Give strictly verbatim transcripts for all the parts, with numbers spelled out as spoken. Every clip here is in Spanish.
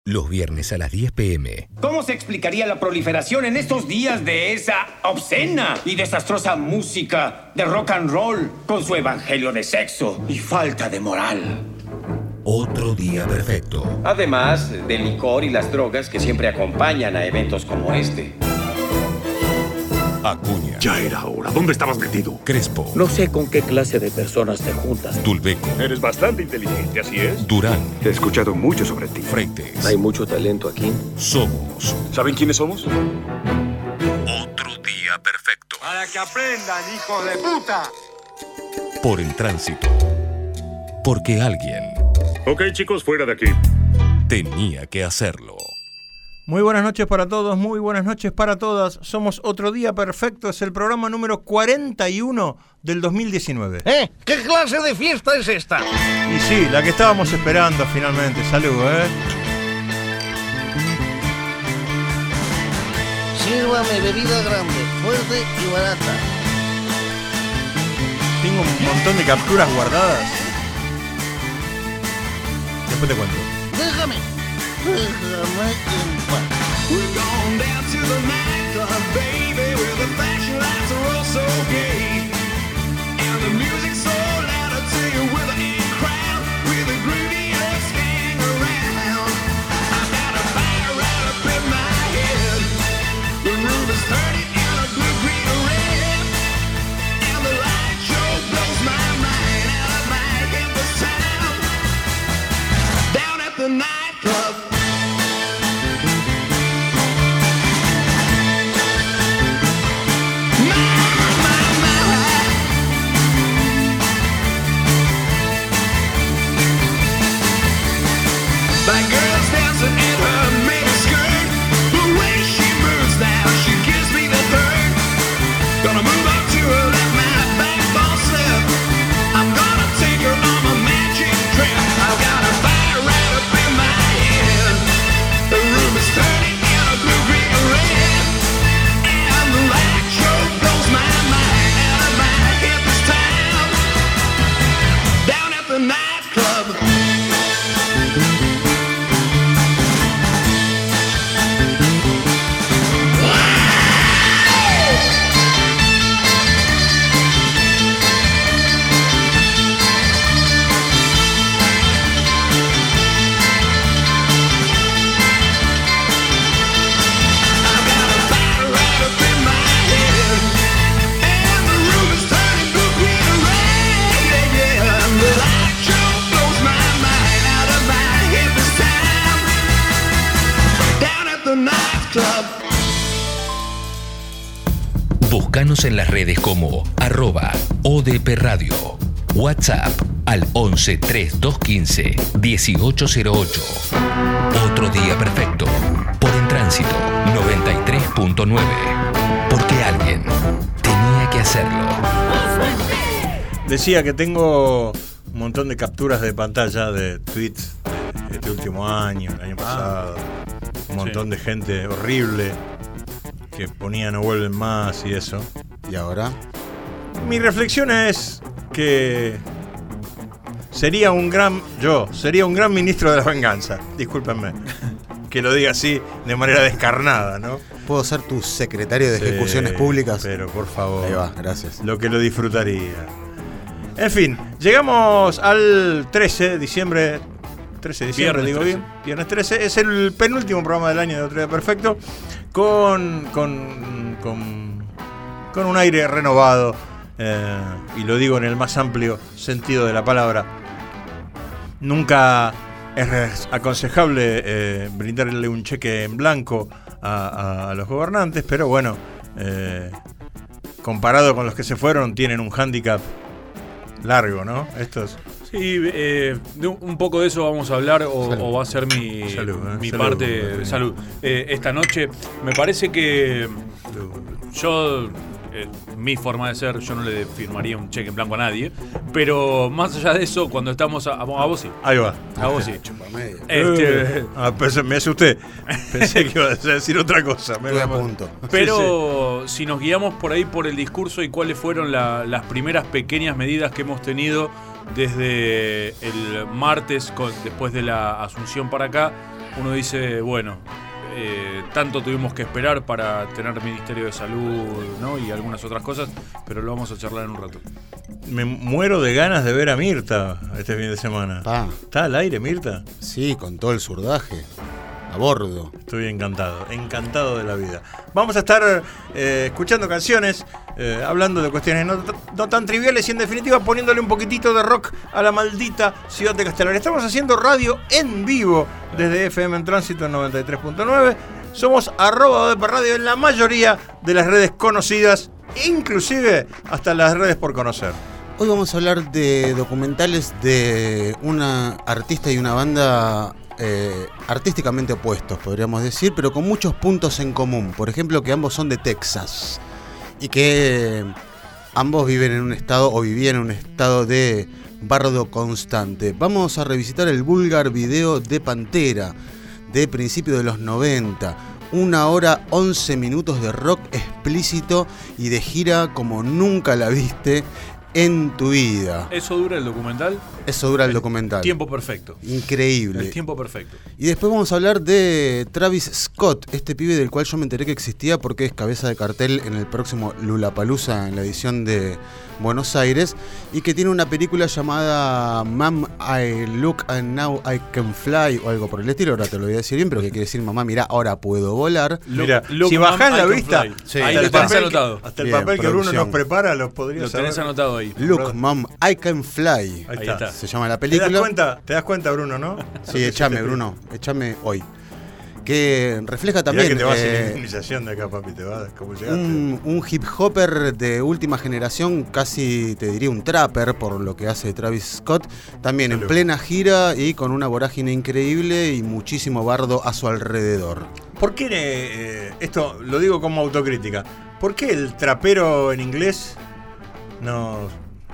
Los viernes a las diez pm. ¿Cómo se explicaría la proliferación en estos días de esa obscena y desastrosa música de rock and roll con su evangelio de sexo y falta de moral? Otro día perfecto. Además del licor y las drogas que siempre acompañan a eventos como este. Acuña. Ya era hora. ¿Dónde estabas metido? Crespo. No sé con qué clase de personas te juntas. Tulbeco. Eres bastante inteligente, ¿así es? Durán. He escuchado mucho sobre ti. Freites. Hay mucho talento aquí. Somos. ¿Saben quiénes somos? Otro día perfecto. Para que aprendan, hijo de puta. Por el tránsito. Porque alguien Ok, chicos, fuera de aquí. tenía que hacerlo. Muy buenas noches para todos, muy buenas noches para todas. Somos Otro Día Perfecto, es el programa número cuarenta y uno del dos mil diecinueve. ¿Eh? ¿Qué clase de fiesta es esta? Y sí, la que estábamos esperando finalmente. Salud, ¿eh? Sírvame bebida grande, fuerte y barata. Tengo un montón de capturas guardadas. Después te cuento. Déjame. Déjame en paz. We're going down to the nightclub, baby, where the flashing lights are all so gay. And the music's so loud, I'll tell you, with an in crowd, with the groovy-ass gang around. I got a fire right up in my head. The room is turning in a blue, green, or red. And the light show blows my mind out of my head this time. Down at the nightclub. That girl's dancing in her mini skirt. The way she moves now, she gives me the third. Gonna move up to her, let my backbone slip. I'm gonna take her on my magic trip. I've got a fire right up in my head. The room is turning in a blue, green, and red. And the light show blows my mind out of my head this time. Down at the nightclub. Búscanos en las redes como arroba O D P Radio. WhatsApp al once, treinta y dos quince, dieciocho cero ocho. Otro día perfecto. Por En Tránsito noventa y tres punto nueve. Porque alguien tenía que hacerlo. Decía que tengo un montón de capturas de pantalla de tweets de este último año, el año pasado. Un montón de gente horrible que ponía no vuelven más y eso. ¿Y ahora? Mi reflexión es que sería un gran, yo, sería un gran ministro de la venganza. Discúlpenme que lo diga así de manera descarnada, ¿no? ¿Puedo ser tu secretario de ejecuciones Sí, públicas? Pero por favor. Ahí va, gracias. Lo que lo disfrutaría. En fin, llegamos al trece de diciembre. trece de diciembre, Viernes digo trece. bien. Viernes trece. Es el penúltimo programa del año de Otro Día Perfecto. Con, con, con, con un aire renovado. Eh, y lo digo en el más amplio sentido de la palabra. Nunca es aconsejable eh, brindarle un cheque en blanco a, a, a los gobernantes, pero bueno, eh, comparado con los que se fueron, tienen un hándicap largo, ¿no? Estos. Sí, eh, de un, un poco de eso vamos a hablar o, o va a ser mi, Salud, eh. mi Salud, parte Martín. de salud. Eh, esta noche me parece que yo, eh, mi forma de ser, yo no le firmaría un cheque en blanco a nadie, pero más allá de eso, cuando estamos a, a vos sí. Ahí va. A vos sí. Chupamedia. Este, Ah, pensé- me asusté. Pensé que iba a decir otra cosa. Me Estuve a punto. Pero si nos guiamos por ahí por el discurso y cuáles fueron la- las primeras pequeñas medidas que hemos tenido desde el martes, con- después de la asunción para acá, uno dice, bueno, eh, tanto tuvimos que esperar para tener Ministerio de Salud, ¿no? Y algunas otras cosas, pero lo vamos a charlar en un rato. Me muero de ganas de ver a Mirta este fin de semana. Pa. ¿Está al aire, Mirta? Sí, con todo el surdaje. A bordo. Estoy encantado, encantado de la vida. Vamos a estar eh, escuchando canciones, eh, hablando de cuestiones no, no tan triviales y en definitiva poniéndole un poquitito de rock a la maldita ciudad de Castelar. Estamos haciendo radio en vivo desde F M en Tránsito en noventa y tres punto nueve. Somos arroba O D P Radio en la mayoría de las redes conocidas, inclusive hasta las redes por conocer. Hoy vamos a hablar de documentales de una artista y una banda eh, artísticamente opuestos, podríamos decir, pero con muchos puntos en común. Por ejemplo, que ambos son de Texas y que ambos viven en un estado o vivían en un estado de bardo constante. Vamos a revisitar el vulgar video de Pantera de principios de los noventa. Una hora, once minutos de rock explícito y de gira como nunca la viste en tu vida. ¿Eso dura el documental? Eso dura el documental. Tiempo perfecto. Increíble. El tiempo perfecto. Y después vamos a hablar de Travis Scott, este pibe del cual yo me enteré que existía porque es cabeza de cartel en el próximo Lollapalooza en la edición de Buenos Aires y que tiene una película llamada Mom, I Look and Now I Can Fly o algo por el estilo, ahora te lo voy a decir bien, pero que quiere decir mamá, mirá, ahora puedo volar. Mira, Look, si mom, bajás la I can vista, fly. Sí, ahí hasta lo el tenés papel, anotado. hasta el Bien, papel que Bruno producción. nos prepara, lo podrías Lo tenés saber. anotado ahí. Look, Mom, I Can Fly. Ahí Ahí está. está. Se llama la ¿Te película. das cuenta? ¿Te das cuenta, Bruno, no? Sí, échame, Bruno, échame hoy. Que refleja también Mirá que te vas eh, sin indemnización de acá, papi, te vas, ¿cómo llegaste? un, un hip hopper de última generación, casi te diría un trapper por lo que hace Travis Scott, también Salud. en plena gira y con una vorágine increíble y muchísimo bardo a su alrededor. ¿Por qué, eh, esto lo digo como autocrítica, por qué el trapero en inglés no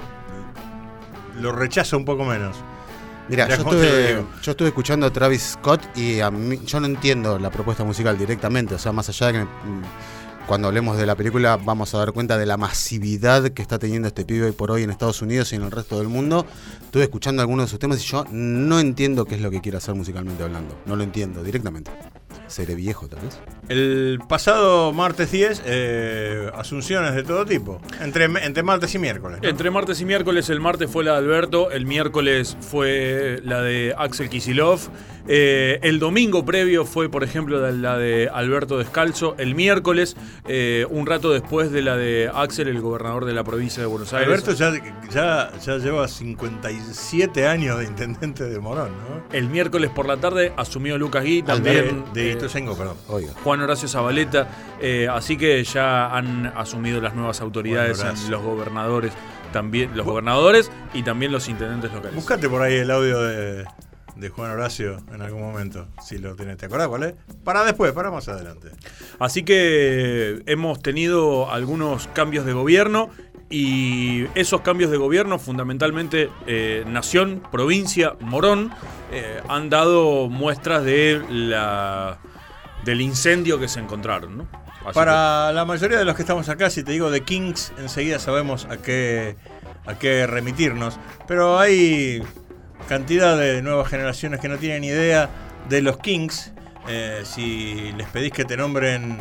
lo rechaza un poco menos? Mira, Mirá yo cómo te lo estuve, digo. yo estuve escuchando a Travis Scott y a mí, yo no entiendo la propuesta musical directamente, o sea, más allá de que mm, cuando hablemos de la película vamos a dar cuenta de la masividad que está teniendo este pibe hoy por hoy en Estados Unidos y en el resto del mundo. Estuve escuchando algunos de sus temas y yo no entiendo qué es lo que quiere hacer musicalmente hablando, no lo entiendo directamente. Seré viejo tal vez. El pasado martes diez, eh, asunciones de todo tipo, entre, entre martes y miércoles, ¿no? Entre martes y miércoles, el martes fue la de Alberto, el miércoles fue la de Axel Kicillof, eh, el domingo previo fue, por ejemplo, la de Alberto Descalzo, el miércoles, eh, un rato después de la de Axel, el gobernador de la provincia de Buenos Aires. Alberto ya, ya, ya lleva cincuenta y siete años de intendente de Morón, ¿no? El miércoles por la tarde asumió Lucas Gui, también De, de eh, Ituzaingó, perdón. Oiga. Juan Horacio Zabaleta, eh, así que ya han asumido las nuevas autoridades, Juan Horacio. los gobernadores, también los gobernadores y también los intendentes locales. Buscate por ahí el audio de, de Juan Horacio en algún momento, si lo tenés. ¿Te acordás cuál es? Para después, para más adelante. Así que hemos tenido algunos cambios de gobierno y esos cambios de gobierno, fundamentalmente eh, Nación, Provincia, Morón, eh, han dado muestras de la del incendio que se encontraron, ¿no? Así Para la mayoría de los que estamos acá, si te digo The Kings, enseguida sabemos a qué, a qué remitirnos. Pero hay cantidad de nuevas generaciones que no tienen idea de los Kings. Eh, si les pedís que te nombren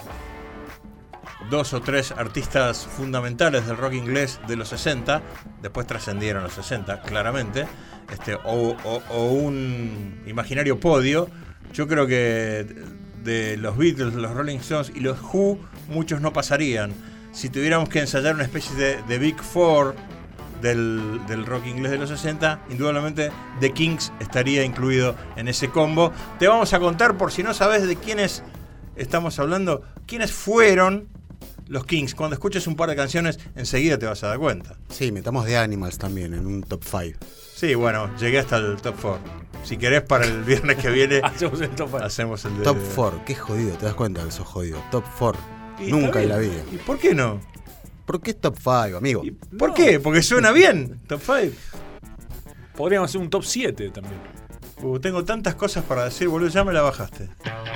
dos o tres artistas fundamentales del rock inglés de los sesenta, después trascendieron los sesenta, claramente, este, o, o, o un imaginario podio, yo creo que de los Beatles, los Rolling Stones y los Who, muchos no pasarían. Si tuviéramos que ensayar una especie de, de Big Four del, del rock inglés de los sesenta, indudablemente The Kings estaría incluido en ese combo. Te vamos a contar, por si no sabes de quiénes estamos hablando, quiénes fueron los Kings. Cuando escuches un par de canciones, enseguida te vas a dar cuenta. Sí, metamos The Animals también en un top cinco. Sí, bueno, llegué hasta el top cuatro. Si querés, para el viernes que viene, hacemos el top. hacemos el de... Top cuatro, qué jodido, te das cuenta que sos jodido. Top cuatro, Y nunca está en bien. la vida. ¿Y por qué no? ¿Por qué es top cinco, amigo? ¿Y ¿Por qué? Porque suena bien, top cinco. Podríamos hacer un top siete también. Uh, tengo tantas cosas para decir, boludo, ya me la bajaste.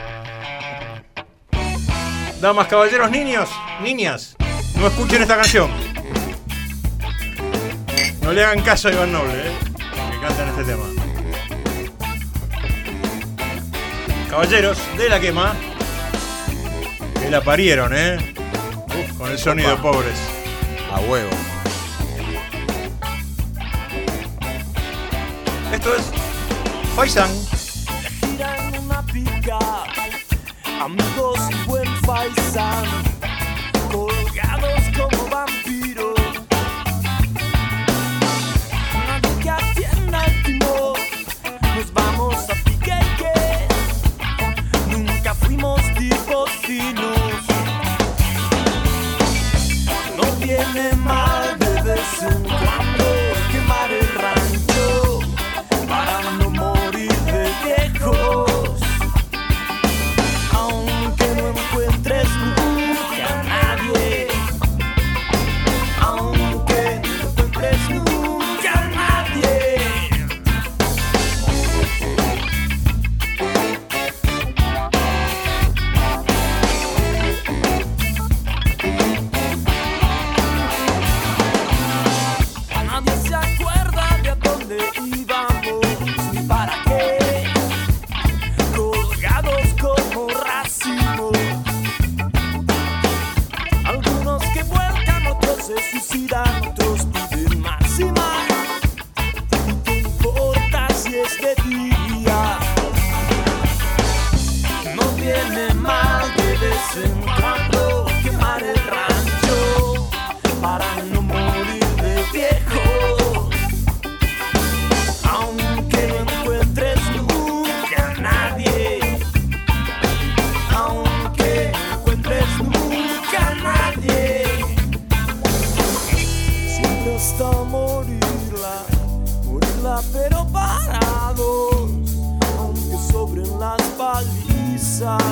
Damas, caballeros, niños, niñas, no escuchen esta canción. No le hagan caso a Iván Noble, eh, que cantan este tema. Caballeros de la quema. Que la parieron, ¿eh? Uf, con el sonido, Opa. pobres. A huevo. Esto es Faisán. Giran una pica, amigos y buen faisán, colgados como vampiros. Nadie que atienda el timón, nos vamos a pique y que nunca fuimos tipos finos. No viene mal de vez en cuando quemar el rancho para no morir de viejos, aunque no encuentres nunca a nadie, aunque no encuentres nunca a nadie. Nadie se acuerda de a dónde íbamos ni para qué, colgados como racimos. Algunos que vuelcan, otros se suicidan, otros piden más y más. ¿Y qué importa si es de día? No viene mal de vez en cuando quemar el rancho para no morir de viejo, aunque no encuentres nunca a nadie, aunque no encuentres nunca a nadie. Siempre hasta morirla, morirla pero parados, aunque sobren las palizas.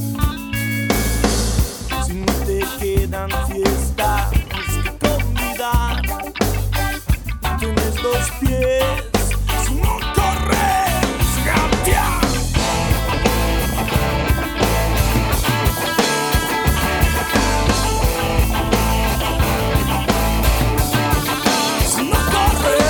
Si no te quedan fiestas que convidar, tienes dos pies, si no corres, gatea. Si no corres.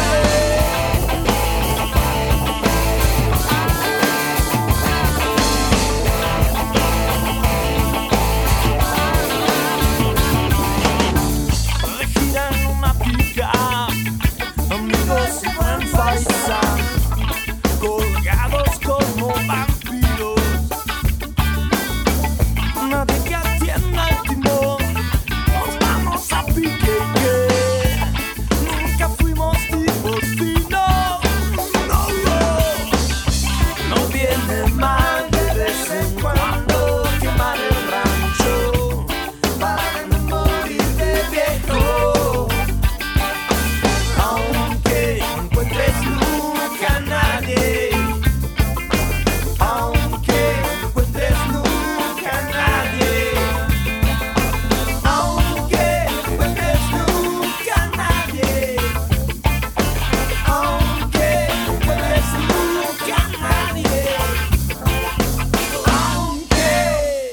Le giran una pica, amigos y buen faisán, colgados como vampiros. Nadie que atienda el timón, nos vamos a pique y que nunca fuimos tipos finos. No, no, no viene mal de vez en cuando quemar el rancho para no morir de viejo, aunque no encuentres nunca a nadie, aunque no encuentres nunca a nadie, aunque no encuentres nunca a nadie, aunque no encuentres nunca a nadie, aunque...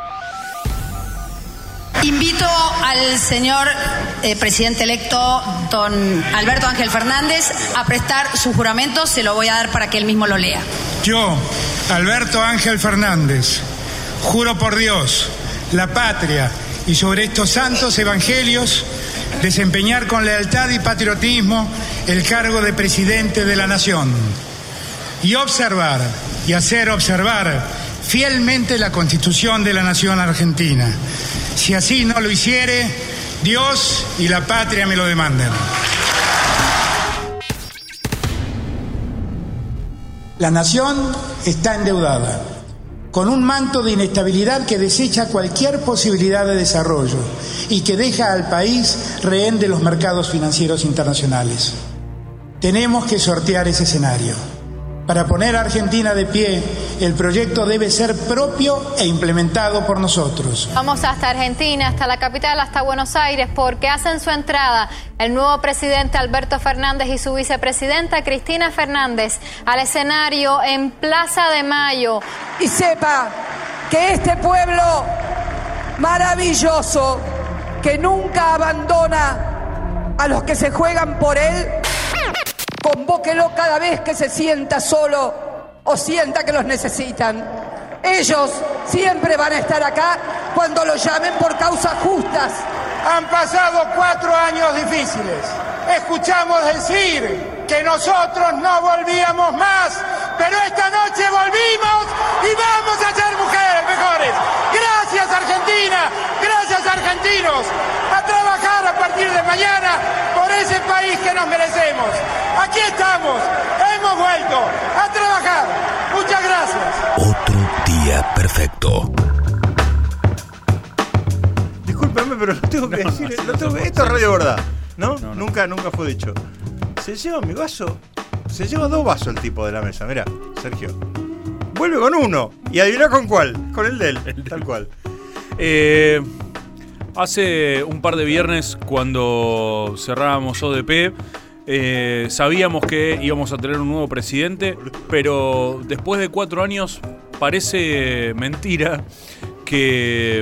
Invito al señor eh, presidente electo, don Alberto Ángel Fernández, a prestar su juramento. Se lo voy a dar para que él mismo lo lea. Yo, Alberto Ángel Fernández, juro por Dios, la patria y sobre estos santos evangelios desempeñar con lealtad y patriotismo el cargo de presidente de la nación y observar y hacer observar fielmente la Constitución de la nación argentina. Si así no lo hiciere, Dios y la patria me lo demanden. La nación está endeudada, con un manto de inestabilidad que desecha cualquier posibilidad de desarrollo y que deja al país rehén de los mercados financieros internacionales. Tenemos que sortear ese escenario. Para poner a Argentina de pie, el proyecto debe ser propio e implementado por nosotros. Vamos hasta Argentina, hasta la capital, hasta Buenos Aires, porque hacen su entrada el nuevo presidente Alberto Fernández y su vicepresidenta Cristina Fernández al escenario en Plaza de Mayo. Y sepa que este pueblo maravilloso, que nunca abandona a los que se juegan por él, convóquelo cada vez que se sienta solo o sienta que los necesitan. Ellos siempre van a estar acá cuando los llamen por causas justas. Han pasado cuatro años difíciles. Escuchamos decir que nosotros no volvíamos más, pero esta noche volvimos y vamos a ser mujeres mejores. Gracias Argentina, gracias argentinos. A trabajar a partir de mañana por ese país que nos merecemos. Aquí estamos, hemos vuelto a trabajar. Muchas gracias. Otro día perfecto. Discúlpame, pero lo tengo que decir. Lo tengo que, esto es radio verdad, ¿no? No, no. Nunca, nunca fue dicho. Se lleva mi vaso. Se lleva dos vasos el tipo de la mesa. Mirá, Sergio. Vuelve con uno. Y adivina con cuál. Con el de él. El tal cual. Eh, hace un par de viernes, cuando cerrábamos O D P, eh, sabíamos que íbamos a tener un nuevo presidente, pero después de cuatro años parece mentira que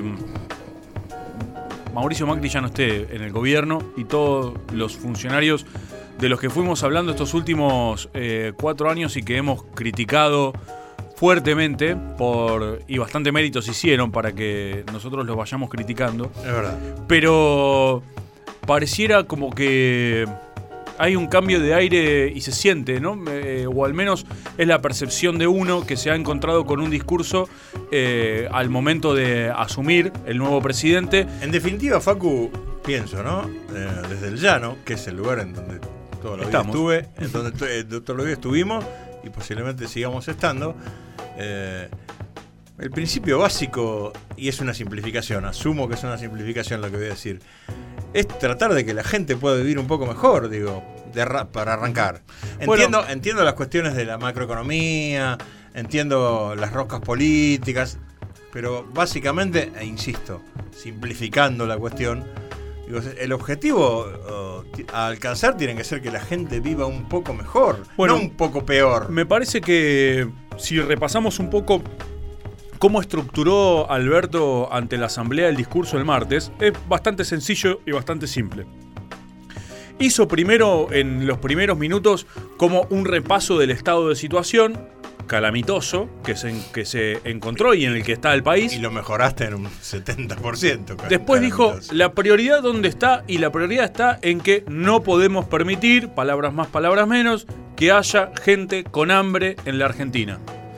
Mauricio Macri ya no esté en el gobierno y todos los funcionarios de los que fuimos hablando estos últimos eh, cuatro años y que hemos criticado fuertemente por y bastante méritos hicieron para que nosotros los vayamos criticando. Es verdad. Pero pareciera como que hay un cambio de aire y se siente, ¿no? Eh, o al menos es la percepción de uno que se ha encontrado con un discurso eh, al momento de asumir el nuevo presidente. En definitiva, Facu, pienso, ¿no? Eh, desde el llano, que es el lugar en donde todos los días estuve, en donde eh, todos los días estuvimos y posiblemente sigamos estando. Eh, el principio básico, y es una simplificación, asumo que es una simplificación lo que voy a decir, es tratar de que la gente pueda vivir un poco mejor, digo, de ra- para arrancar. Entiendo, bueno, entiendo las cuestiones de la macroeconomía, entiendo las roscas políticas, pero básicamente, e insisto, simplificando la cuestión, digo, el objetivo uh, a alcanzar tiene que ser que la gente viva un poco mejor, bueno, no un poco peor. Me parece que si repasamos un poco cómo estructuró Alberto ante la Asamblea el discurso el martes, es bastante sencillo y bastante simple. Hizo primero, en los primeros minutos, como un repaso del estado de situación calamitoso que se, que se encontró y en el que está el país. Y lo mejoraste en un setenta por ciento. Después dijo, la prioridad dónde está, y la prioridad está en que no podemos permitir, palabras más, palabras menos, que haya gente con hambre en la Argentina.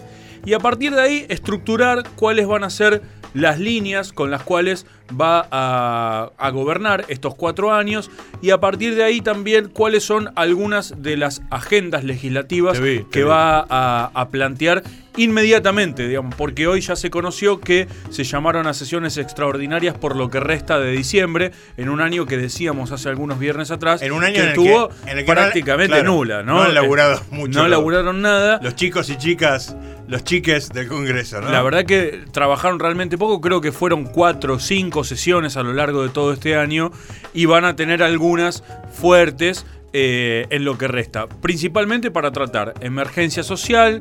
Y a partir de ahí estructurar cuáles van a ser las líneas con las cuales va a, a gobernar estos cuatro años y a partir de ahí también cuáles son algunas de las agendas legislativas vi, que vi. va a, a plantear inmediatamente, digamos, porque hoy ya se conoció que se llamaron a sesiones extraordinarias por lo que resta de diciembre, en un año que decíamos hace algunos viernes atrás, en un año que en el estuvo que, en el que prácticamente no, claro, nula, ¿no? No han laburado mucho. No laburaron nada. Los chicos y chicas, los chiques del Congreso, ¿no? La verdad que trabajaron realmente poco, creo que fueron cuatro o cinco sesiones a lo largo de todo este año y van a tener algunas fuertes eh, en lo que resta, principalmente para tratar emergencia social,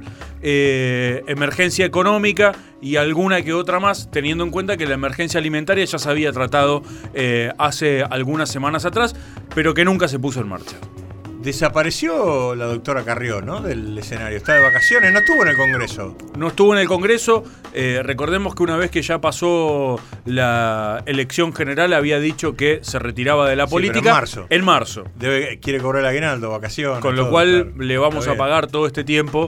eh, emergencia económica y alguna que otra más, teniendo en cuenta que la emergencia alimentaria ya se había tratado eh, hace algunas semanas atrás, pero que nunca se puso en marcha. Desapareció la doctora Carrió, ¿no? Del escenario. Está de vacaciones, no estuvo en el Congreso. No estuvo en el Congreso. Eh, recordemos que una vez que ya pasó la elección general había dicho que se retiraba de la sí, política. Pero en marzo. En marzo. Debe, quiere cobrar el aguinaldo, vacaciones. Con lo todo, cual claro. le vamos a pagar todo este tiempo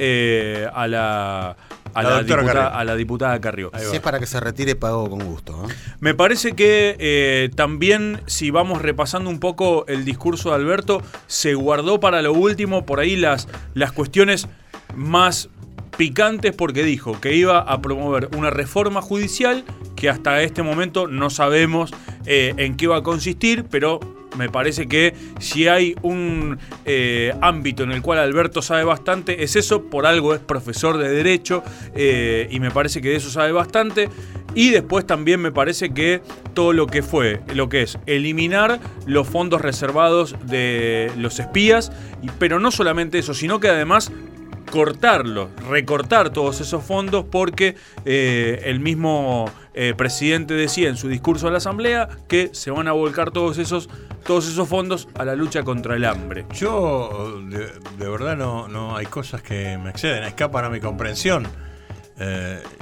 eh, a la... A la, la, diputada, a la diputada Carrió. Si es para que se retire, pago con gusto, ¿eh? Me parece que eh, también, si vamos repasando un poco el discurso de Alberto, se guardó para lo último por ahí las, las cuestiones más picantes, porque dijo que iba a promover una reforma judicial que hasta este momento no sabemos eh, en qué va a consistir, pero me parece que si hay un eh, ámbito en el cual Alberto sabe bastante, es eso, por algo es profesor de Derecho eh, y me parece que de eso sabe bastante. Y después también me parece que todo lo que fue, lo que es eliminar los fondos reservados de los espías, pero no solamente eso, sino que además cortarlos, recortar todos esos fondos porque eh, el mismo eh, presidente decía en su discurso a la Asamblea que se van a volcar todos esos, todos esos fondos a la lucha contra el hambre. Yo, de, de verdad, no, no hay cosas que me exceden, escapan a mi comprensión. Eh,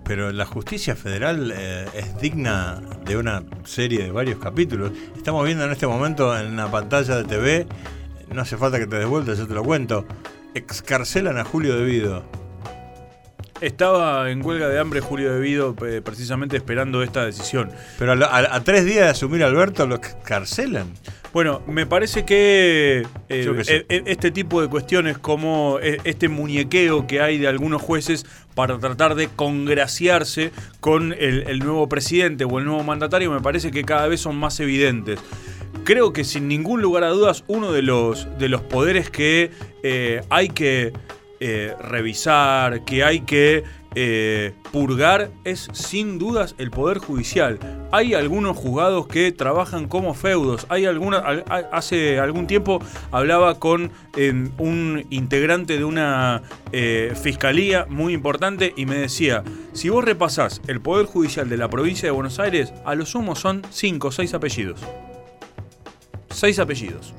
pero la justicia federal eh, es digna de una serie de varios capítulos. Estamos viendo en este momento en la pantalla de T V, no hace falta que te des vuelta, yo te lo cuento, excarcelan a Julio De Vido. Estaba en huelga de hambre Julio De Vido eh, precisamente esperando esta decisión. Pero a, a, a tres días de asumir a Alberto lo excarcelan. Bueno, me parece que, eh, que sé. eh, este tipo de cuestiones como eh, este muñequeo que hay de algunos jueces para tratar de congraciarse con el, el nuevo presidente o el nuevo mandatario, me parece que cada vez son más evidentes. Creo que sin ningún lugar a dudas uno de los, de los poderes que eh, hay que eh, revisar, que hay que eh, purgar, es sin dudas el Poder Judicial. Hay algunos juzgados que trabajan como feudos. Hay alguna, hace algún tiempo hablaba con eh, un integrante de una eh, fiscalía muy importante y me decía, si vos repasás el Poder Judicial de la provincia de Buenos Aires, a lo sumo son cinco o seis apellidos. Seis apellidos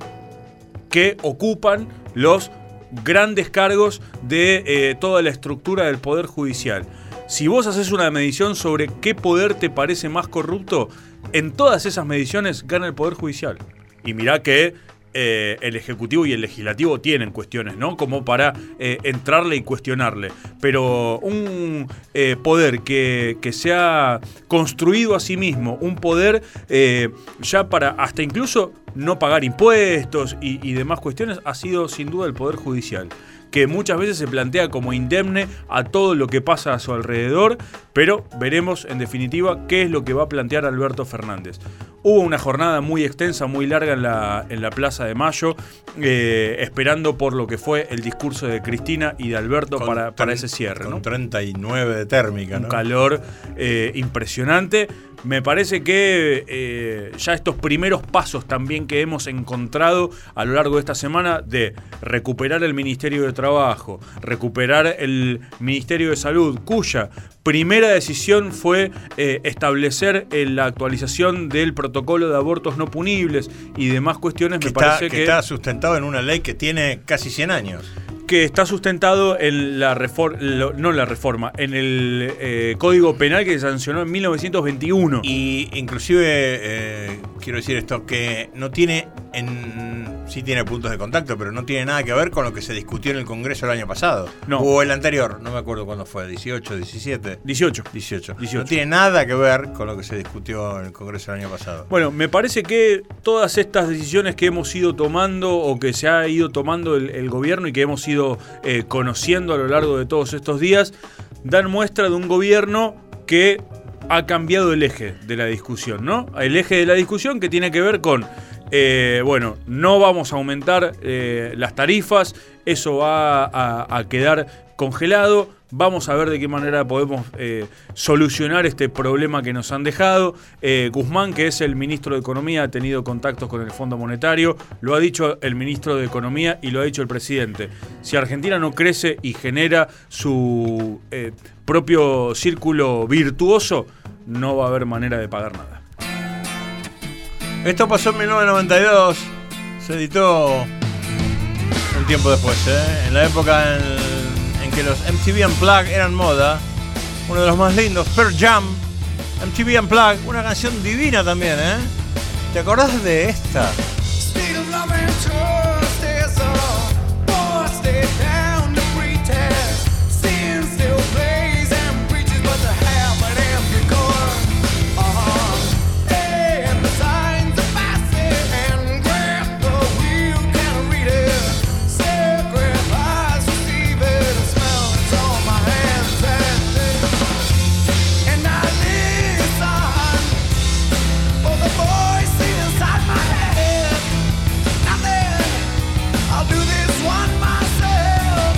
que ocupan los grandes cargos de eh, toda la estructura del Poder Judicial. Si vos haces una medición sobre qué poder te parece más corrupto, en todas esas mediciones gana el Poder Judicial. Y mirá que eh, el Ejecutivo y el Legislativo tienen cuestiones, ¿no? Como para eh, entrarle y cuestionarle. Pero un eh, poder que, que se ha construido a sí mismo, un poder eh, ya para hasta incluso no pagar impuestos y, y demás cuestiones, ha sido sin duda el Poder Judicial, que muchas veces se plantea como indemne a todo lo que pasa a su alrededor, pero veremos en definitiva qué es lo que va a plantear Alberto Fernández. Hubo una jornada muy extensa, muy larga en la, en la Plaza de Mayo, eh, esperando por lo que fue el discurso de Cristina y de Alberto con para, para ese cierre. Con ¿no? treinta y nueve de térmica, Un ¿no? calor eh, impresionante. Me parece que eh, ya estos primeros pasos también que hemos encontrado a lo largo de esta semana de recuperar el Ministerio de Trabajo, recuperar el Ministerio de Salud, cuya primera decisión fue eh, establecer eh, la actualización del protocolo de abortos no punibles y demás cuestiones, que me está, parece que, que está sustentado en una ley que tiene casi cien años. Que está sustentado en la reforma, no en la reforma, en el eh, Código Penal que se sancionó en mil novecientos veintiuno. Y inclusive, eh, quiero decir esto, que no tiene, en, sí tiene puntos de contacto, pero no tiene nada que ver con lo que se discutió en el Congreso el año pasado. No. O el anterior, no me acuerdo cuándo fue, dieciocho, diecisiete. dieciocho. dieciocho. dieciocho. No tiene nada que ver con lo que se discutió en el Congreso el año pasado. Bueno, me parece que todas estas decisiones que hemos ido tomando o que se ha ido tomando el, el gobierno y que hemos ido Eh, conociendo a lo largo de todos estos días, dan muestra de un gobierno que ha cambiado el eje de la discusión, ¿no? El eje de la discusión que tiene que ver con, eh, bueno, no vamos a aumentar eh, las tarifas, eso va a, a quedar congelado. Vamos a ver de qué manera podemos eh, solucionar este problema que nos han dejado. Eh, Guzmán, que es el ministro de Economía, ha tenido contactos con el Fondo Monetario. Lo ha dicho el ministro de Economía y lo ha dicho el presidente. Si Argentina no crece y genera su eh, propio círculo virtuoso, no va a haber manera de pagar nada. Esto pasó en mil novecientos noventa y dos. Se editó un tiempo después, ¿eh? En la época en que los M T V Unplugged eran moda, uno de los más lindos, Pearl Jam, M T V Unplugged, una canción divina también, ¿eh? ¿Te acordás de esta? I'll do this one myself.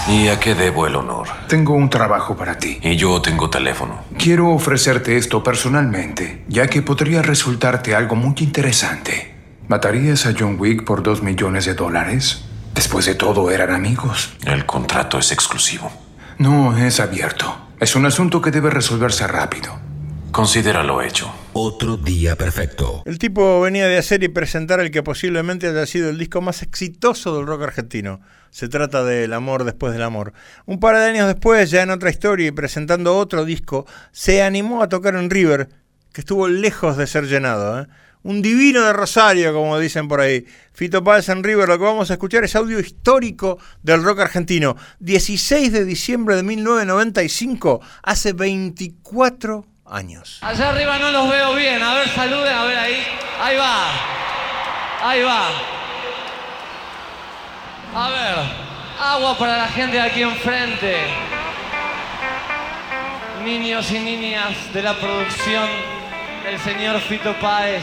¿Y a qué debo el honor? Tengo un trabajo para ti. Y yo tengo teléfono. Quiero ofrecerte esto personalmente, ya que podría resultarte algo muy interesante. ¿Matarías a John Wick por dos millones de dólares? Después de todo, eran amigos. El contrato es exclusivo. No, es abierto. Es un asunto que debe resolverse rápido. Considéralo hecho. Otro día perfecto. El tipo venía de hacer y presentar el que posiblemente haya sido el disco más exitoso del rock argentino. Se trata de El amor después del amor. Un par de años después, ya en otra historia y presentando otro disco, se animó a tocar en River, que estuvo lejos de ser llenado, ¿eh? Un divino de Rosario, como dicen por ahí. Fito Páez en River. Lo que vamos a escuchar es audio histórico del rock argentino. dieciséis de diciembre de mil novecientos noventa y cinco, hace veinticuatro años. Allá arriba no los veo bien. A ver, saluden, a ver ahí. Ahí va. Ahí va. A ver, agua para la gente de aquí enfrente. Niños y niñas de la producción del señor Fito Páez.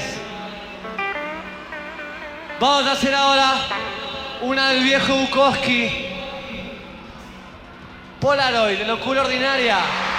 Vamos a hacer ahora una del viejo Bukowski. Polaroid, de locura ordinaria.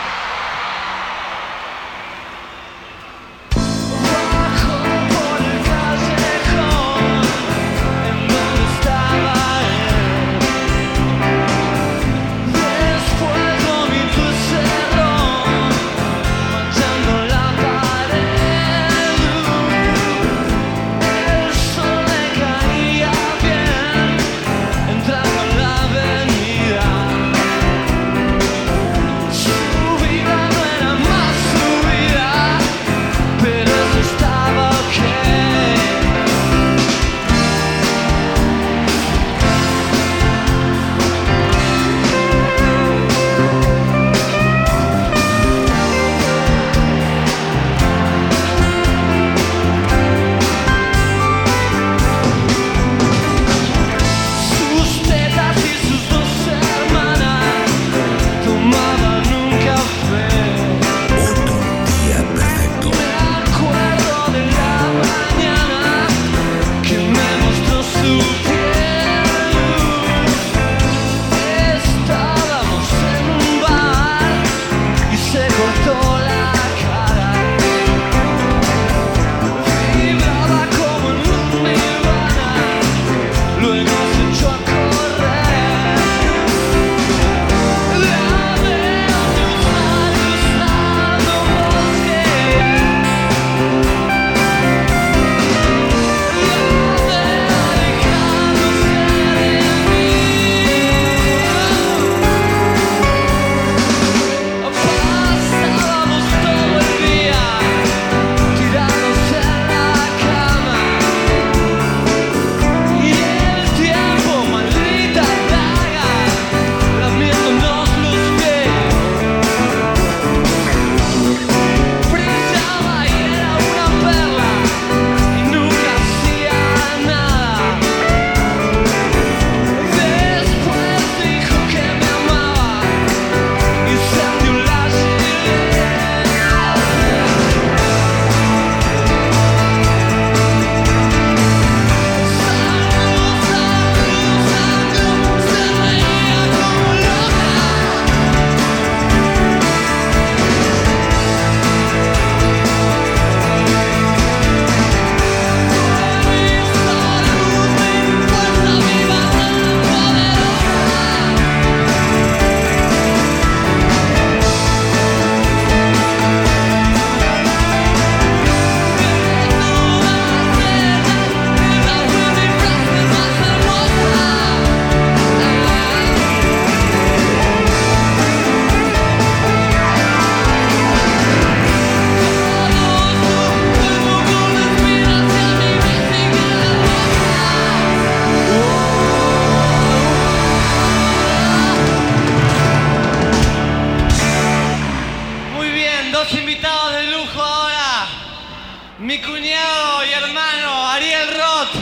mi cuñado y hermano Ariel Roth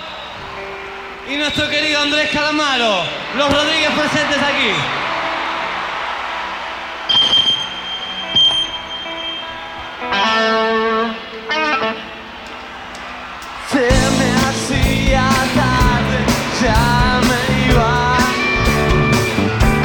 y nuestro querido Andrés Calamaro, los Rodríguez presentes aquí. Se me hacía tarde, ya me iba.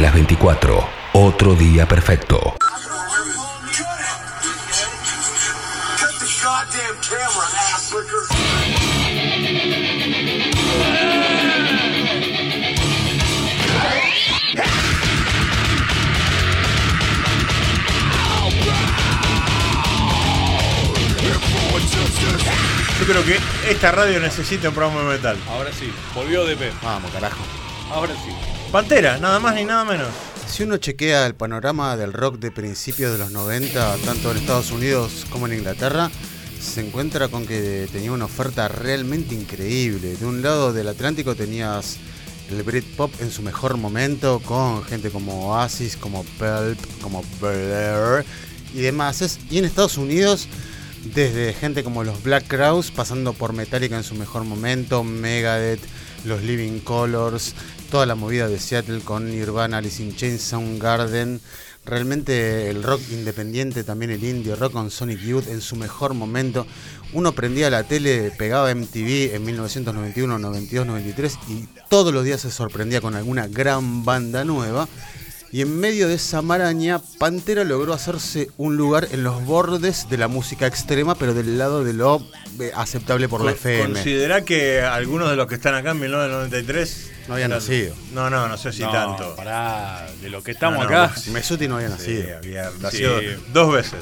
las veinticuatro. Otro día perfecto. Yo creo que esta radio necesita un programa de metal. Ahora sí, volvió D P. Vamos, carajo. Ahora sí. Pantera, nada más ni nada menos. Si uno chequea el panorama del rock de principios de los noventa, tanto en Estados Unidos como en Inglaterra, se encuentra con que tenía una oferta realmente increíble. De un lado del Atlántico tenías el Britpop en su mejor momento, con gente como Oasis, como Pulp, como Blur y demás. Y en Estados Unidos, desde gente como los Black Crowes, pasando por Metallica en su mejor momento, Megadeth, los Living Colours, toda la movida de Seattle con Nirvana, Alice in Chains, Soundgarden. Realmente el rock independiente, también el indie rock con Sonic Youth en su mejor momento. Uno prendía la tele, pegaba M T V en mil novecientos noventa y uno, noventa y dos, noventa y tres y todos los días se sorprendía con alguna gran banda nueva. Y en medio de esa maraña, Pantera logró hacerse un lugar en los bordes de la música extrema, pero del lado de lo aceptable por la F M. ¿Considera que algunos de los que están acá en mil novecientos noventa y tres no habían nacido? No, no, no sé si no, tanto. Pará, de lo que estamos no, no, acá. Mesuti no había sí, nacido. Había nacido sí. dos veces.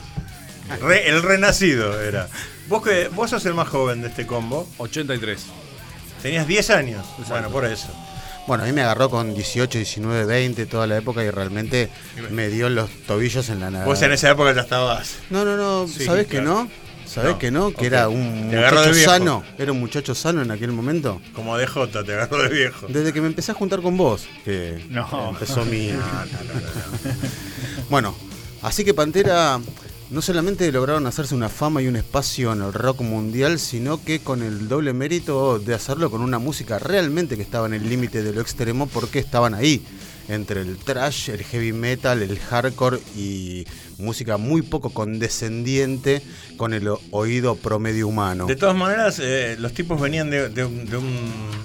Re, el renacido era. ¿Vos, que, vos sos el más joven de este combo. ochenta y tres. Tenías diez años. Exacto. Bueno, por eso. Bueno, a mí me agarró con dieciocho, diecinueve, veinte, toda la época y realmente me dio los tobillos en la nada. Vos en esa época ya estabas. No, no, no, Sí, ¿sabés claro. que no? ¿Sabés No, que no? Que okay. era un Te agarró de muchacho viejo. sano. Era un muchacho sano en aquel momento. Como de Jota, te agarró de viejo. Desde que me empecé a juntar con vos, que No. empezó mi... No, no, no, no. Bueno, así que Pantera no solamente lograron hacerse una fama y un espacio en el rock mundial, sino que con el doble mérito de hacerlo con una música realmente que estaba en el límite de lo extremo, porque estaban ahí, entre el thrash, el heavy metal, el hardcore y música muy poco condescendiente con el oído promedio humano. De todas maneras, eh, los tipos venían de, de un, de, un,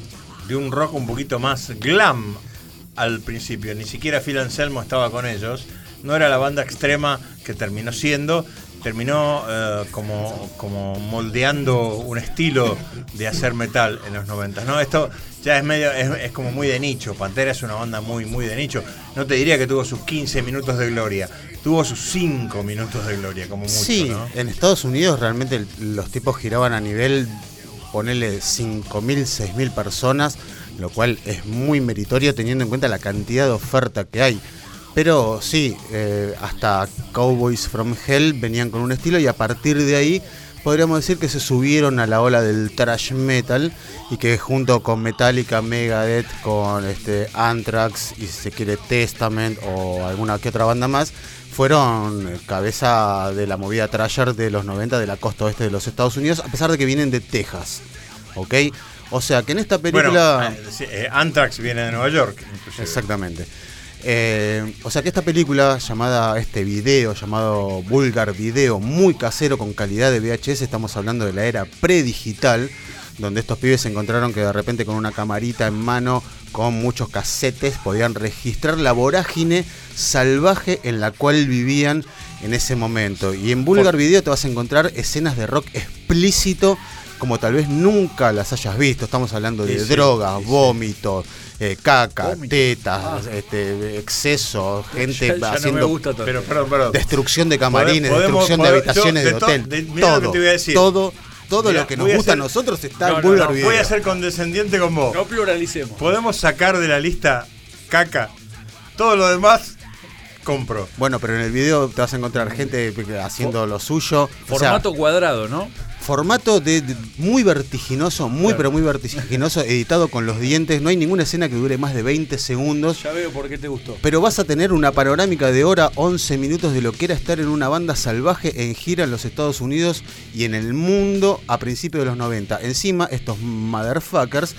de un rock un poquito más glam al principio. Ni siquiera Phil Anselmo estaba con ellos. No era la banda extrema que terminó siendo. Terminó eh, como, como moldeando un estilo de hacer metal en los noventa, ¿no? Esto ya es medio, es, es como muy de nicho. Pantera es una banda muy, muy de nicho. No te diría que tuvo sus quince minutos de gloria. Tuvo sus cinco minutos de gloria, como mucho, sí, ¿no? En Estados Unidos realmente el, los tipos giraban a nivel, ponele cinco mil, seis mil personas, lo cual es muy meritorio teniendo en cuenta la cantidad de oferta que hay. Pero sí, eh, hasta Cowboys from Hell venían con un estilo y a partir de ahí podríamos decir que se subieron a la ola del thrash metal y que junto con Metallica, Megadeth, con este Anthrax y si se quiere Testament o alguna que otra banda más, fueron cabeza de la movida thrasher de los noventa de la costa oeste de los Estados Unidos, a pesar de que vienen de Texas, ¿ok? O sea que en esta película... Bueno, eh, sí, eh, Anthrax viene de Nueva York. Inclusive. Exactamente. Eh, o sea que esta película llamada, este video llamado Vulgar Video, muy casero con calidad de V H S, estamos hablando de la era predigital, donde estos pibes se encontraron que de repente con una camarita en mano, con muchos casetes, podían registrar la vorágine salvaje en la cual vivían en ese momento. Y en Vulgar Video te vas a encontrar escenas de rock explícito como tal vez nunca las hayas visto. Estamos hablando de sí, drogas, sí, vómitos, eh, caca, Vómito. tetas, Ah. este, exceso, gente Ya- ya no haciendo me gusta tanto. Pero, perdón, perdón. destrucción de camarines, Podemos- destrucción de podemos- habitaciones yo de, de to- hotel, de- mirá lo que todo, te voy a decir. todo, todo Mirá, lo que nos voy a gusta a ser- nosotros está No, en no, Vulgar no, Video. voy a ser condescendiente con vos. No pluralicemos. Podemos sacar de la lista caca. Todo lo demás, compro. Bueno, pero en el video te vas a encontrar gente haciendo lo suyo. O sea, Formato cuadrado, ¿no? formato de, de- muy vertiginoso, muy Claro. pero muy vertiginoso, editado con los dientes. No hay ninguna escena que dure más de veinte segundos. Ya veo por qué te gustó. Pero vas a tener una panorámica de hora, once minutos de lo que era estar en una banda salvaje en gira en los Estados Unidos y en el mundo a principios de los noventa. Encima, estos motherfuckers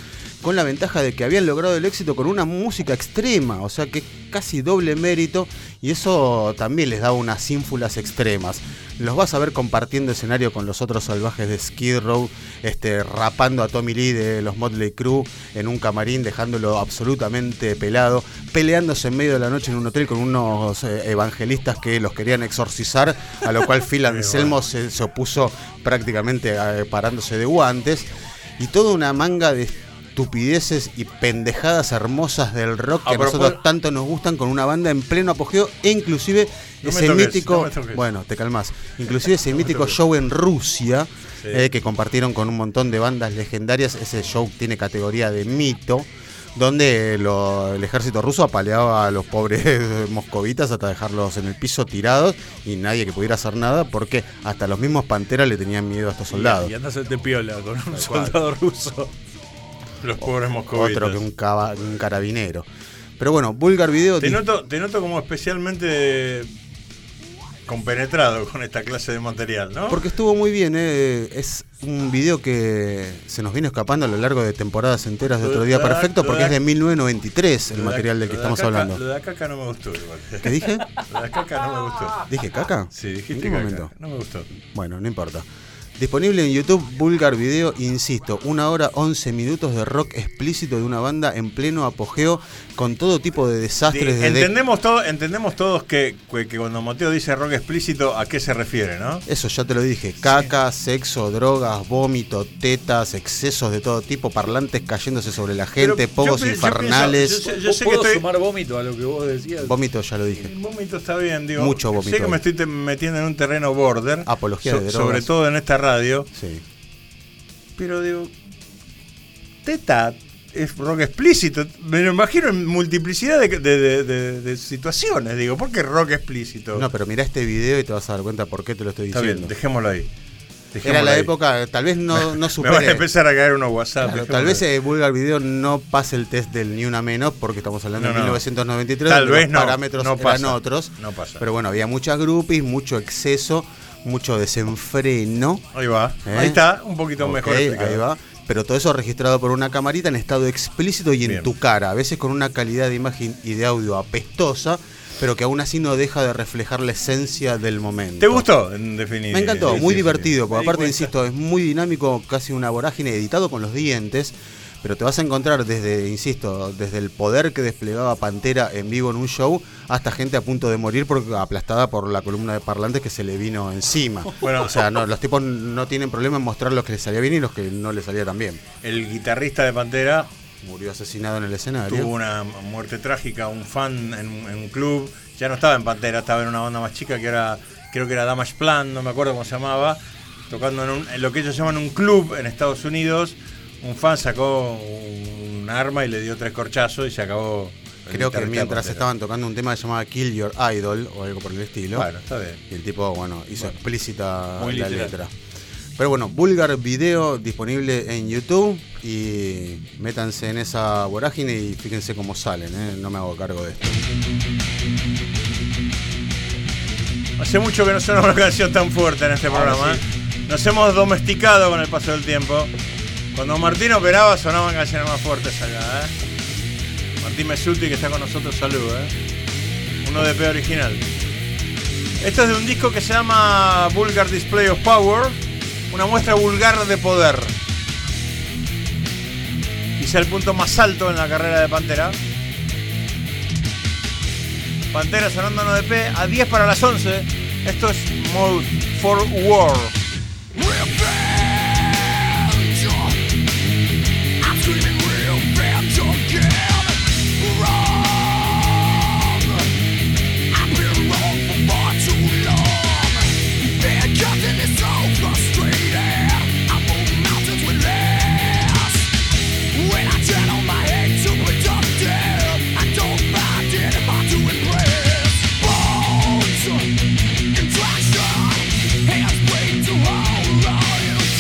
con la ventaja de que habían logrado el éxito con una música extrema, o sea que casi doble mérito, y eso también les da unas ínfulas extremas. Los vas a ver compartiendo escenario con los otros salvajes de Skid Row, este, rapando a Tommy Lee de los Motley Crue en un camarín, dejándolo absolutamente pelado, peleándose en medio de la noche en un hotel con unos eh, evangelistas que los querían exorcizar, a lo cual Phil Anselmo se, se opuso prácticamente eh, parándose de guantes, y toda una manga de estupideces y pendejadas hermosas del rock que a, a nosotros propos... tanto nos gustan, con una banda en pleno apogeo, e inclusive no ese toques, mítico, no bueno, te calmas, inclusive ese no mítico show en Rusia, sí. eh, que compartieron con un montón de bandas legendarias. Ese show tiene categoría de mito, donde lo, el ejército ruso apaleaba a los pobres moscovitas hasta dejarlos en el piso tirados y nadie que pudiera hacer nada, porque hasta los mismos Panteras le tenían miedo a estos soldados. Y, y andas de piola con un soldado ruso. Los pobres moscovitas. Otro que un, caba, un carabinero. Pero bueno, Vulgar Video... Te noto, te noto como especialmente compenetrado con esta clase de material, ¿no? Porque estuvo muy bien, ¿eh? Es un video que se nos vino escapando a lo largo de temporadas enteras de Otro Día Perfecto, porque es de mil novecientos noventa y tres el material del que estamos hablando. Lo de la caca no me gustó igual. ¿Qué dije? Lo de la caca no me gustó. ¿Dije caca? Sí, dijiste ¿En qué caca. momento? No me gustó. Bueno, no importa. Disponible en YouTube, Vulgar Video, insisto, una hora once minutos de rock explícito de una banda en pleno apogeo, con todo tipo de desastres. Sí, de entendemos, todo, entendemos todos que, que cuando Mateo dice rock explícito, ¿a qué se refiere, no? Eso ya te lo dije, caca, sí. Sexo, drogas, vómito, tetas, excesos de todo tipo, parlantes cayéndose sobre la gente, pogos yo, infernales. Yo, yo, yo sé ¿Puedo que estoy... sumar vómito a lo que vos decías? Vómito ya lo dije. El vómito está bien, digo. Mucho vómito. Sé que me estoy te, metiendo en un terreno border. Apología so, de drogas. Sobre todo en esta radio. Sí. Pero digo, teta es rock explícito. Me lo imagino en multiplicidad de, de, de, de, de situaciones. Digo, ¿por qué rock explícito? No, pero mirá este video y te vas a dar cuenta por qué te lo estoy diciendo. Está bien, dejémoslo ahí. Era la ahí. época, tal vez no, no supere. Me van a empezar a caer unos WhatsApp. Claro, tal vez el Vulgar Video no pase el test del ni una menos, porque estamos hablando no, de mil novecientos noventa y tres, tal donde vez los no, parámetros no eran pasa, otros. No pasa. Pero bueno, había muchas groupies, mucho exceso, mucho desenfreno. Ahí va, ¿eh? Ahí está, un poquito okay, mejor explicado. Ahí va. Pero todo eso registrado por una camarita en estado explícito y en Bien. tu cara, a veces con una calidad de imagen y de audio apestosa, pero que aún así no deja de reflejar la esencia del momento. ¿Te gustó, en definitiva? Me encantó, sí, muy sí, divertido, sí. porque aparte, insisto, es muy dinámico, casi una vorágine, editado con los dientes, pero te vas a encontrar desde, insisto, desde el poder que desplegaba Pantera en vivo en un show, hasta gente a punto de morir porque aplastada por la columna de parlantes que se le vino encima. Bueno, o sea, no, los tipos no tienen problema en mostrar los que les salía bien y los que no les salía tan bien. El guitarrista de Pantera murió asesinado en el escenario. Tuvo una muerte trágica, un fan en, en un club. Ya no estaba en Pantera, estaba en una banda más chica que era, creo que era Damage Plan, no me acuerdo cómo se llamaba, tocando en, un, en lo que ellos llaman un club en Estados Unidos. Un fan sacó un arma y le dio tres corchazos y se acabó. Creo que mientras estaban tocando un tema que se llamaba Kill Your Idol o algo por el estilo. Bueno, está bien. Y el tipo, bueno, hizo bueno, explícita la literal. letra. Pero bueno, Vulgar Video disponible en YouTube y métanse en esa vorágine y fíjense cómo salen, ¿eh? No me hago cargo de esto. Hace mucho que no suena una canción tan fuerte en este Ahora programa. Sí. Nos hemos domesticado con el paso del tiempo. Cuando Martín operaba sonaban canciones más fuertes acá, ¿eh? Martín Mesuti, que está con nosotros, salud, ¿eh? Uno de P original. Esto es de un disco que se llama Vulgar Display of Power, una muestra vulgar de poder. Quizá el punto más alto en la carrera de Pantera. Pantera sonando en O D P a diez para las once. Esto es Mode for War. Hands break to hold on.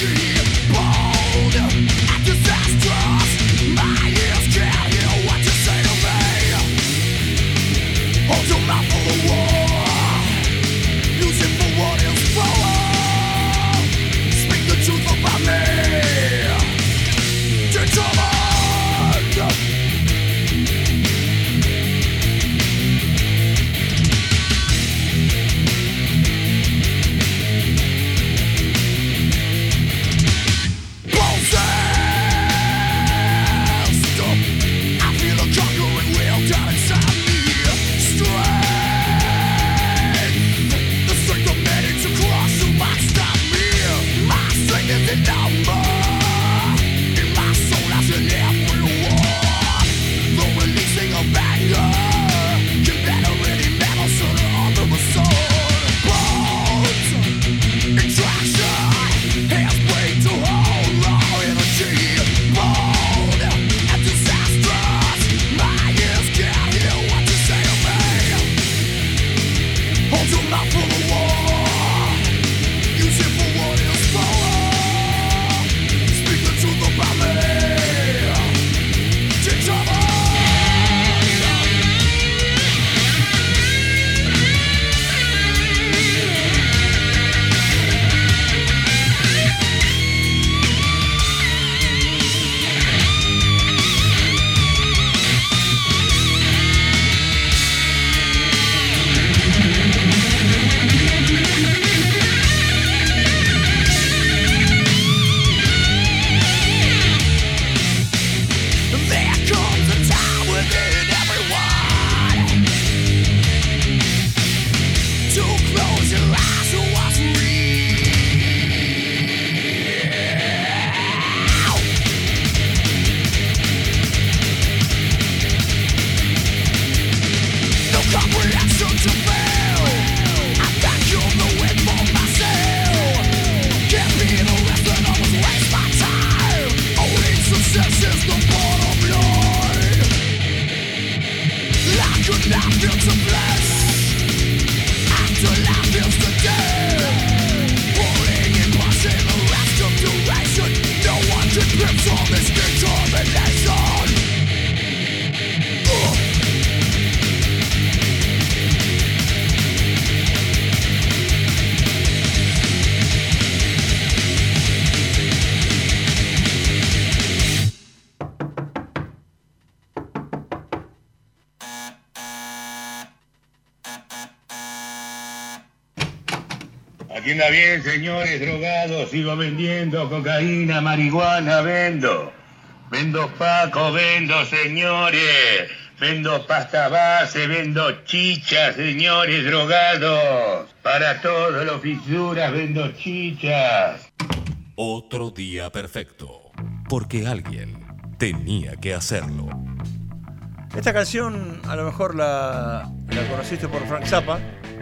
Aquí anda bien, señores drogados. Sigo vendiendo cocaína, marihuana, vendo. Vendo paco, vendo, señores. Vendo pasta base, vendo chicha, señores drogados. Para todos los fisuras vendo chichas. Otro día perfecto. Porque alguien tenía que hacerlo. Esta canción a lo mejor la, la conociste por Frank Zappa.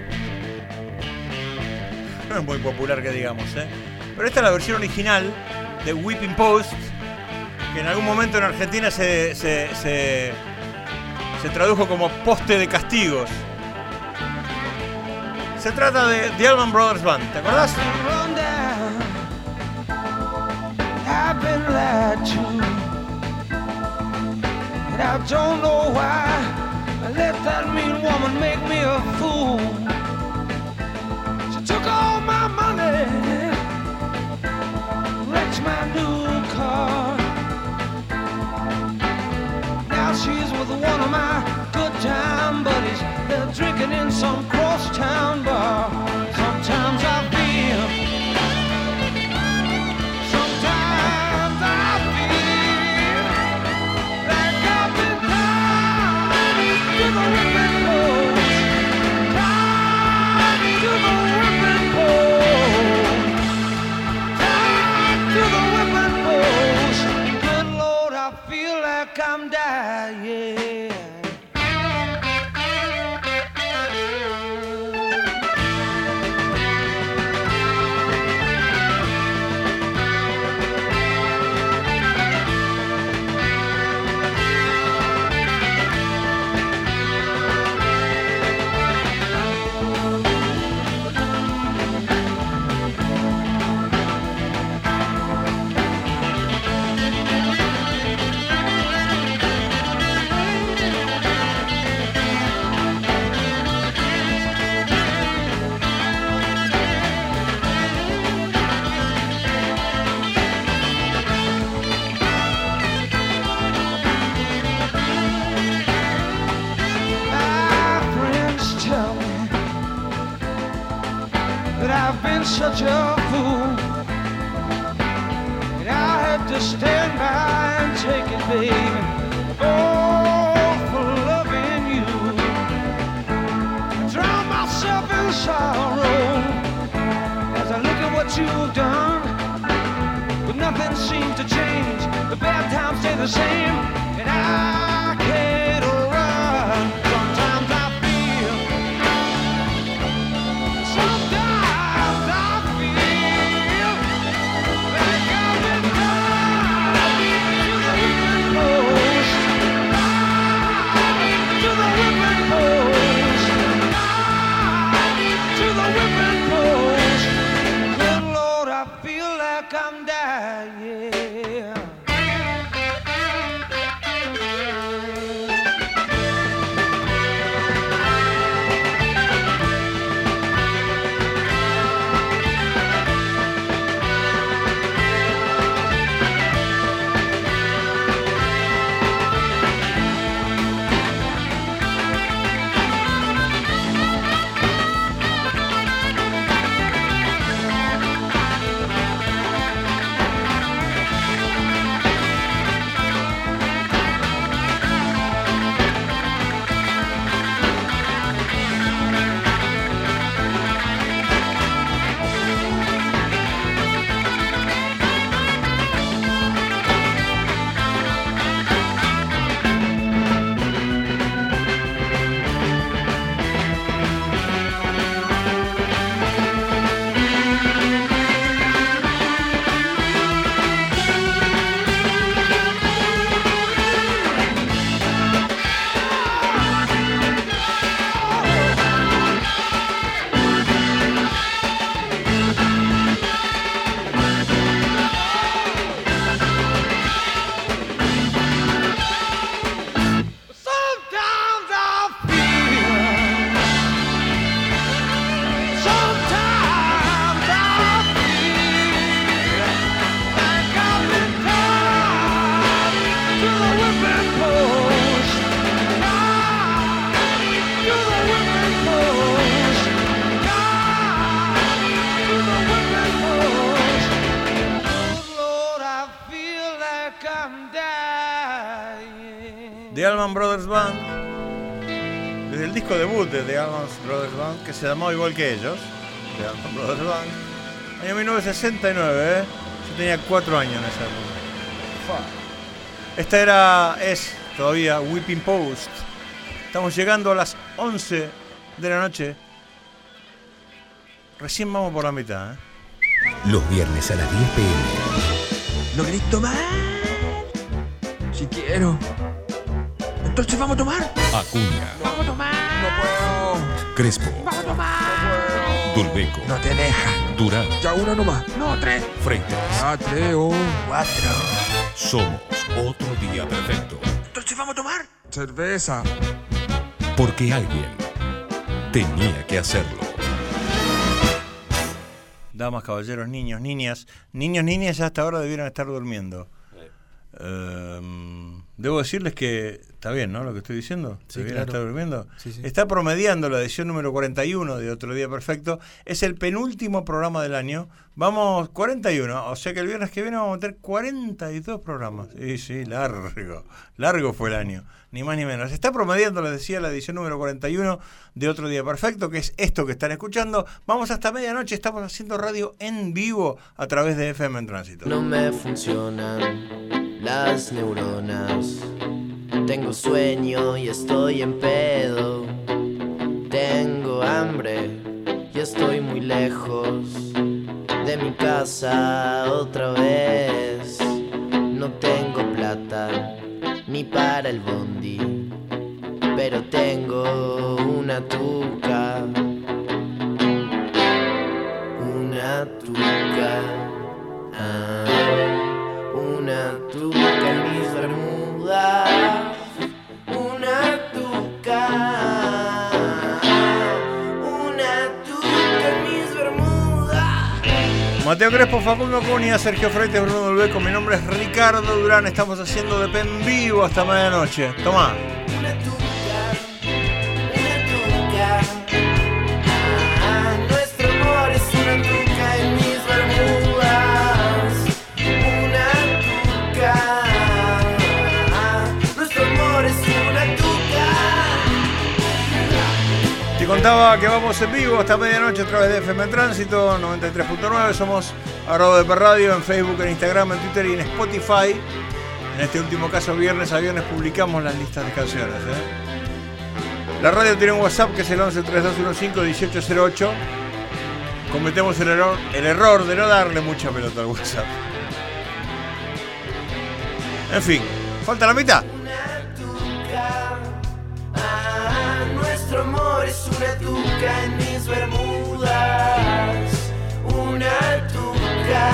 No es muy popular que digamos, ¿eh? Pero esta es la versión original de Whipping Post, que en algún momento en Argentina se, se, se, se tradujo como poste de castigos. Se trata de The Allman Brothers Band, ¿te acordás? I've been lied to, and I don't know why I let that mean woman make me a fool. She took all my money, wrecked my new car. Now she's with one of my good time buddies. They're drinking in some crosstown bar. Sometimes I feel, sometimes I feel like I've been tied to the whipping post, tied to the whipping post, tied to the whipping post. Good Lord, I feel like I'm dying. Such a fool, and I had to stand by and take it, baby. Oh, for loving you, I drown myself in sorrow as I look at what you've done. But nothing seems to change. The bad times stay the same, and I can't run. Sometimes I feel, sometimes I'm dying. The Allman Brothers Band, desde el disco debut de The Allman Brothers Band, que se llamó igual que ellos, The Allman Brothers Band, año mil novecientos sesenta y nueve, ¿eh? Yo tenía cuatro años en esa época. Esta era, es todavía Whipping Post. Estamos llegando a las once de la noche. Recién vamos por la mitad, ¿eh? Los viernes a las diez pe eme. No grito más. Si quiero. Entonces vamos a tomar. Acuña, Vamos a tomar. No puedo. Crespo, Vamos a tomar. Dulbeco, No te dejan. Durán, Ya una nomás. No, tres. Freitas. Ah, tres o cuatro. Somos otro día perfecto. Entonces vamos a tomar. Cerveza. Porque alguien tenía que hacerlo. Damas, caballeros, niños, niñas. Niños, niñas ya hasta ahora debieran estar durmiendo. Um, debo decirles que está bien, ¿no? Lo que estoy diciendo. Sí, ¿Debieran claro. estar durmiendo? Sí, sí. Está promediando la edición número cuarenta y uno de Otro Día Perfecto. Es el penúltimo programa del año. Vamos, cuarenta y uno. O sea que el viernes que viene vamos a meter cuarenta y dos programas. Sí, sí, largo. Largo fue el año. Ni más ni menos. Está promediando, les decía, la edición número cuarenta y uno de Otro Día Perfecto, que es esto que están escuchando. Vamos hasta medianoche. Estamos haciendo radio en vivo a través de F M en Tránsito. No me funcionan las neuronas. Tengo sueño y estoy en pedo. Tengo hambre y estoy muy lejos de mi casa otra vez. No tengo plata ni para el bondi, pero tengo una tuca. Una tuca. Ah. Una tuca en mis bermudas, una tuca, una tuca en mis bermudas. Mateo Crespo, Facundo Cunha, Sergio Freites, Bruno Dulbeco. Mi nombre es Ricardo Durán. Estamos haciendo de P en vivo hasta medianoche. Tomá. Una tuca, una tuca. Ah, nuestro amor es una tuca en mis bermudas. Nuestro amor es una tuca. Te contaba que vamos en vivo hasta medianoche a través de F M en Tránsito noventa y tres punto nueve. Somos arroba de Radio en Facebook, en Instagram, en Twitter y en Spotify. En este último caso, viernes a viernes publicamos las listas de canciones, ¿eh? La radio tiene un WhatsApp que es el once treinta y dos quince dieciocho cero ocho. Cometemos el error, el error de no darle mucha pelota al WhatsApp. En fin, falta la mitad. Una tuca. Ah, nuestro amor es una tuca en mis bermudas. Una tuca.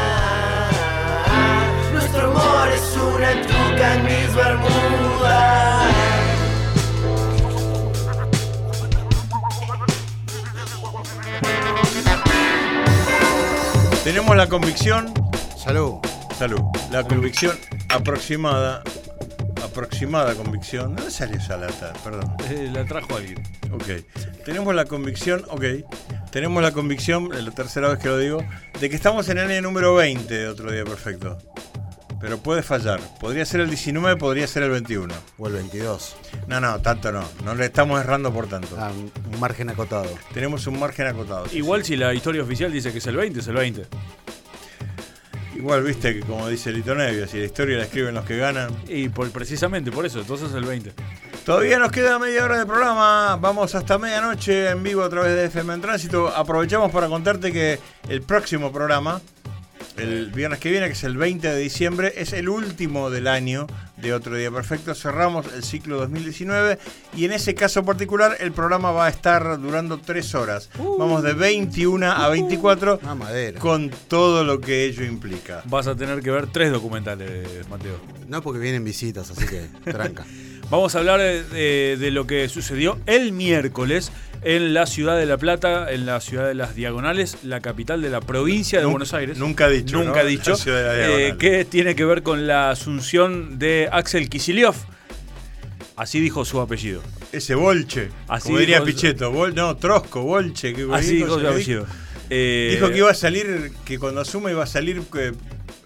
Ah, nuestro amor es una tuca en mis bermudas. Tenemos la convicción. Salud. Salud. La convicción aproximada. Aproximada convicción. ¿Dónde salió esa lata? Perdón. Eh, la trajo alguien. Ok. Tenemos la convicción, ok. Tenemos la convicción, es la tercera vez que lo digo, de que estamos en el año número veinte de Otro Día Perfecto. Pero puede fallar. Podría ser el diecinueve, podría ser el veintiuno. O el veintidós. No, no, tanto no. No le estamos errando por tanto. Ah, un margen acotado. Tenemos un margen acotado. Igual si la historia oficial dice que es el veinte, es el veinte. Igual, viste, que como dice Lito Nevia, si la historia la escriben los que ganan. Y por, precisamente por eso, entonces es el veinte. Todavía nos queda media hora de programa. Vamos hasta medianoche en vivo a través de F M en Tránsito. Aprovechamos para contarte que el próximo programa, el viernes que viene, que es el veinte de diciembre, es el último del año de Otro Día Perfecto. Cerramos el ciclo dos mil diecinueve y en ese caso particular el programa va a estar durando tres horas. Uh, Vamos de veintiuna a veinticuatro uh, madera. Con todo lo que ello implica. Vas a tener que ver tres documentales, Mateo. No, porque vienen visitas, así que tranca. Vamos a hablar de, de, de lo que sucedió el miércoles en la ciudad de La Plata, en la ciudad de las Diagonales, la capital de la provincia de nunca, Buenos Aires. Nunca dicho, Nunca ¿no? dicho. Eh, que tiene que ver con la asunción de Axel Kicillof. Así dijo su apellido. Ese Bolche. Así como diría dijo, Pichetto. Bol, no, Trosco, Bolche. Que así dijo su apellido. Eh, dijo que iba a salir, que cuando asuma iba a salir... Que,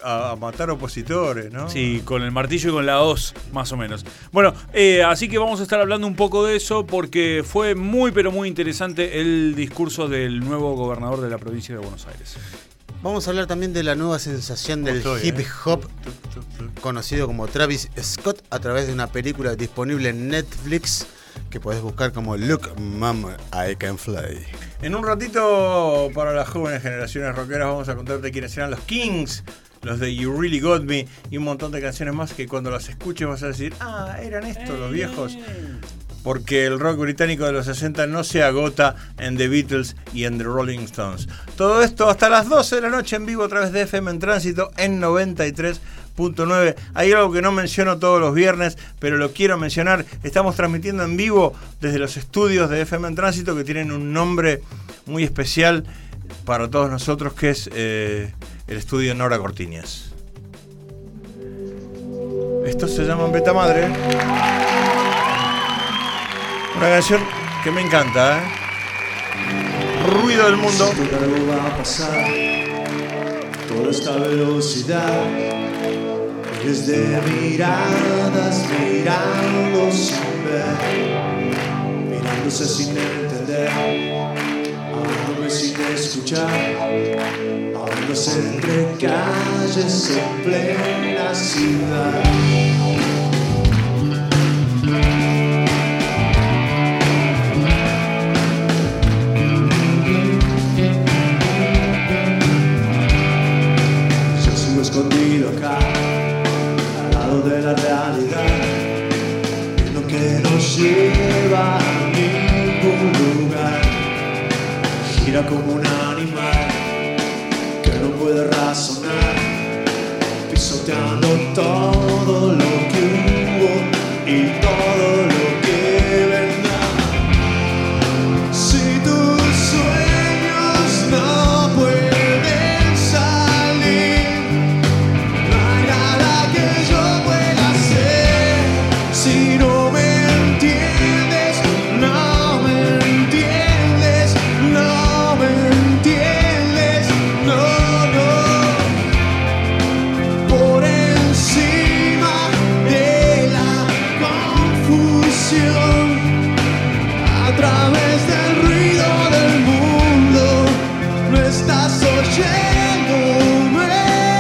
a, a matar opositores, ¿no? Sí, con el martillo y con la hoz, más o menos. Bueno, eh, así que vamos a estar hablando un poco de eso porque fue muy, pero muy interesante el discurso del nuevo gobernador de la provincia de Buenos Aires. Vamos a hablar también de la nueva sensación del estoy, hip eh? hop, conocido como Travis Scott, a través de una película disponible en Netflix que podés buscar como Look Mama, I Can Fly. En un ratito, para las jóvenes generaciones rockeras, vamos a contarte quiénes eran los Kings, los de You Really Got Me y un montón de canciones más que cuando las escuches vas a decir, ah, eran estos los viejos. Porque el rock británico de los sesenta no se agota en The Beatles y en The Rolling Stones. Todo esto hasta las doce de la noche en vivo a través de F M en Tránsito en noventa y tres punto nueve. Hay algo que no menciono todos los viernes, pero lo quiero mencionar. Estamos transmitiendo en vivo desde los estudios de F M en Tránsito, que tienen un nombre muy especial para todos nosotros, que es eh, el estudio Nora Cortiñas. Estos se llaman Beta Madre. Una canción que me encanta, ¿eh? Ruido del mundo. Siento que algo va a pasar. Toda esta velocidad. Miles de miradas mirando sin ver. Mirándose sin entender. Hablándome sin escuchar. Hablándose entre calles en plena ciudad. Escondido acá, al lado de la realidad, en lo que nos lleva a ningún lugar. Gira como un animal que no puede razonar, pisoteando todo lo que hubo y todo lo que vendrá. Si tus sueños no pueden salir, si no me entiendes, no me entiendes, no me entiendes, no, no. Por encima de la confusión, a través del ruido del mundo, no estás oyéndome.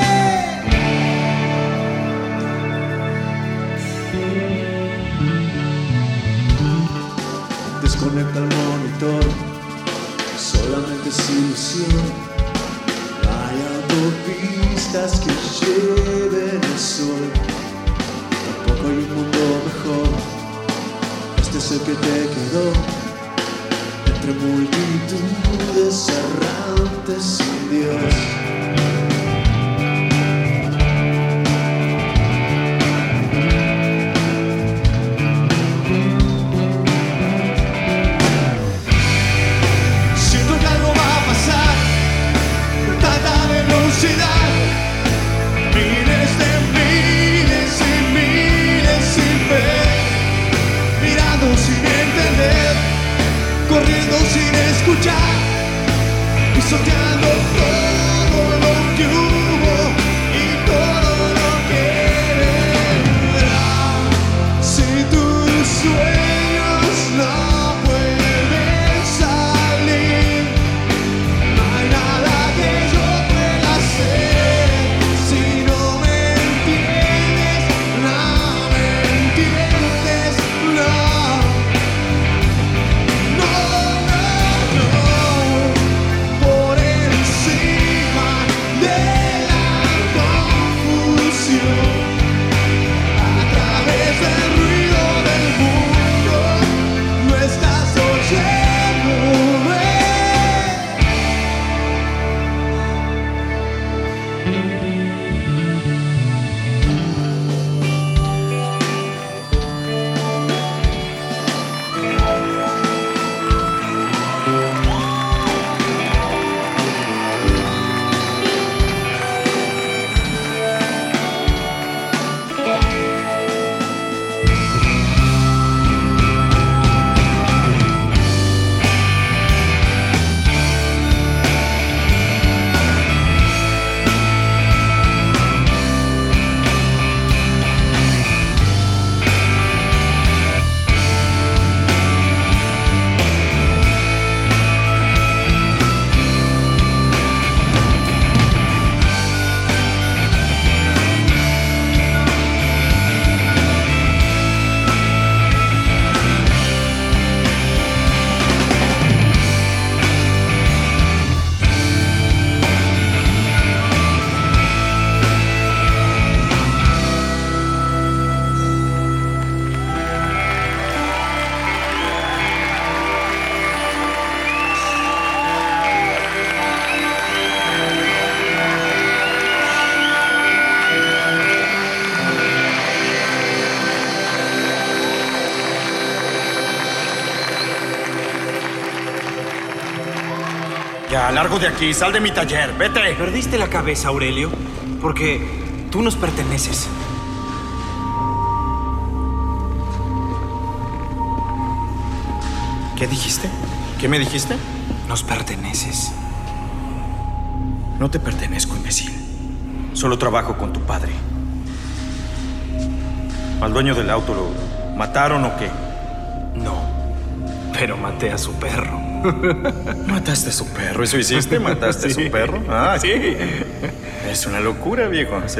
Desconecta el monitor, solamente es ilusión. Hay autopistas que lleven el sol. Tampoco hay un mundo mejor. Este es el que te quedó. Entre multitudes errantes sin Dios. Miles de miles y miles sin ver, mirando sin entender, corriendo sin escuchar, pisoteando todo Ya, largo de aquí, sal de mi taller, vete. Perdiste la cabeza, Aurelio, porque tú nos perteneces. ¿Qué dijiste? ¿Qué me dijiste? Nos perteneces. No te pertenezco, imbécil. Solo trabajo con tu padre. ¿Al dueño del auto lo mataron o qué? No, pero maté a su perro. ¿Mataste a su perro? ¿Eso hiciste? ¿Mataste Sí. a su perro? Ah, Sí. Es una locura, viejo. ¿Sí?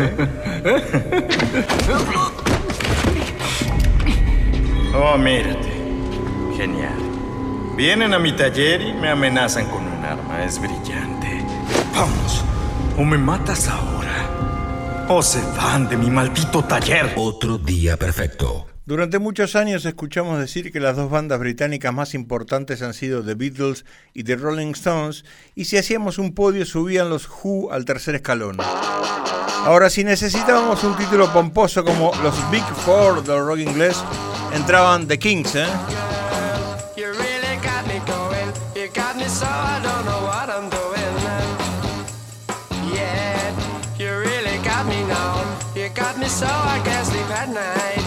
Oh, mírate. Genial. Vienen a mi taller y me amenazan con un arma. Es brillante. Vamos. O me matas ahora, o se van de mi maldito taller. Otro día perfecto. Durante muchos años escuchamos decir que las dos bandas británicas más importantes han sido The Beatles y The Rolling Stones, y si hacíamos un podio subían los Who al tercer escalón. Ahora, si necesitábamos un título pomposo como los Big Four del rock inglés, entraban The Kings, ¿eh? You really got me going. You got me so I don't know what I'm doing. Yeah, you really got me now. You got me so I can't sleep at night.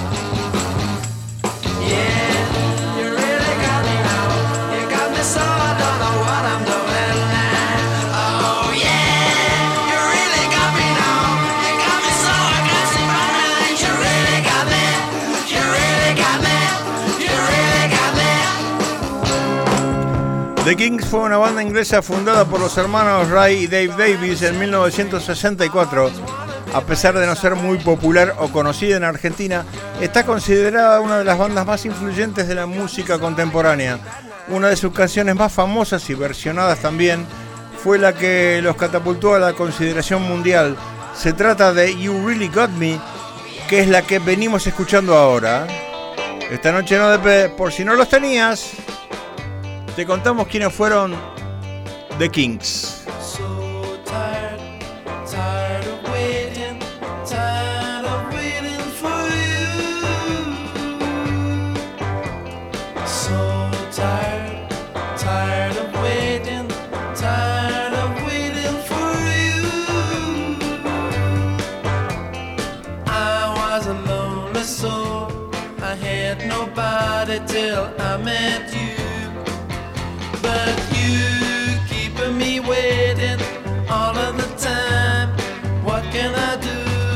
Yeah, you really got me now. You got me so I don't know what I'm doing. Oh yeah, you really got me now. You got me so I can't sleep at night. You really got me. You really got me. You really got me. The Kings fue una banda inglesa fundada por los hermanos Ray y Dave Davies en mil novecientos sesenta y cuatro. A pesar de no ser muy popular o conocida en Argentina, está considerada una de las bandas más influyentes de la música contemporánea. Una de sus canciones más famosas y versionadas también fue la que los catapultó a la consideración mundial. Se trata de You Really Got Me, que es la que venimos escuchando ahora. Esta noche no de por si no los tenías, te contamos quiénes fueron The Kings. Tired of waiting, tired of waiting for you. So tired, tired of waiting, tired of waiting for you. I was a lonely soul, I had nobody till I met you. But you keeping me waiting all of the time. What can I do?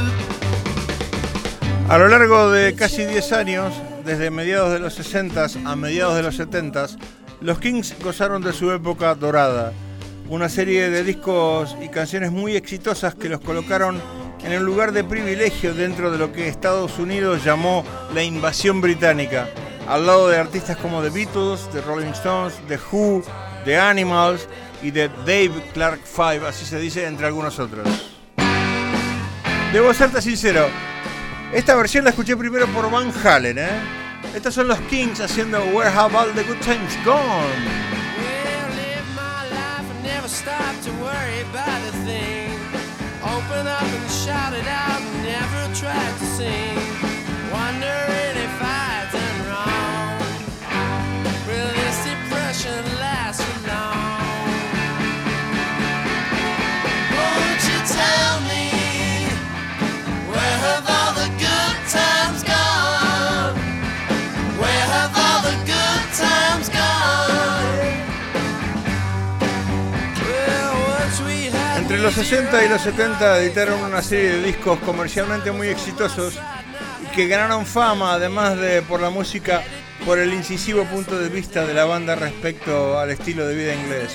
A lo largo de casi diez años, desde mediados de los sesentas a mediados de los setentas, los Kings gozaron de su época dorada. Una serie de discos y canciones muy exitosas que los colocaron en un lugar de privilegio dentro de lo que Estados Unidos llamó la invasión británica, al lado de artistas como The Beatles, The Rolling Stones, The Who, The Animals y The Dave Clark Five, así se dice, entre algunos otros. Debo serte sincero, esta versión la escuché primero por Van Halen, ¿eh? Estos son los Kings haciendo Where Have All the Good Times Gone. Well, live my life and never stop to worry about a thing. Open up and shout it out and never try to sing. Wondering if I done wrong. Will this depression last for long? Won't you tell me, where have all the good times gone? Where have all the good times gone? Well, once we had Entre los sesenta y los setenta editaron una serie de discos comercialmente muy exitosos y que ganaron fama, además de por la música, por el incisivo punto de vista de la banda respecto al estilo de vida inglés.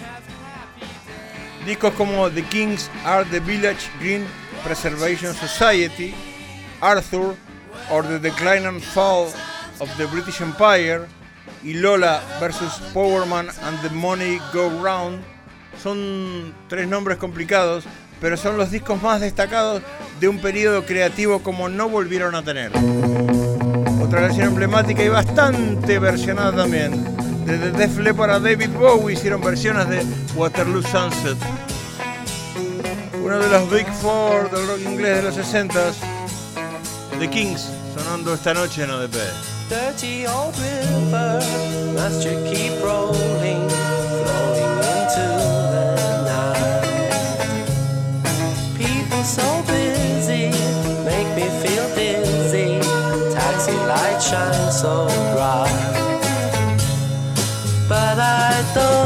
Discos como The Kings Are the Village Green Preservation Society, Arthur, or The Decline and Fall of the British Empire y Lola versus Powerman and the Money Go Round son tres nombres complicados, pero son los discos más destacados de un periodo creativo como no volvieron a tener. Otra canción emblemática y bastante versionada también. Desde Def Leppard a David Bowie hicieron versiones de Waterloo Sunset. Uno de los Big Four del rock inglés de los sesentas, The Kings, sonando esta noche en O D P. dirty old river, must you keep rolling, flowing into the you're so busy, make me feel dizzy. Taxi light shines so bright, but I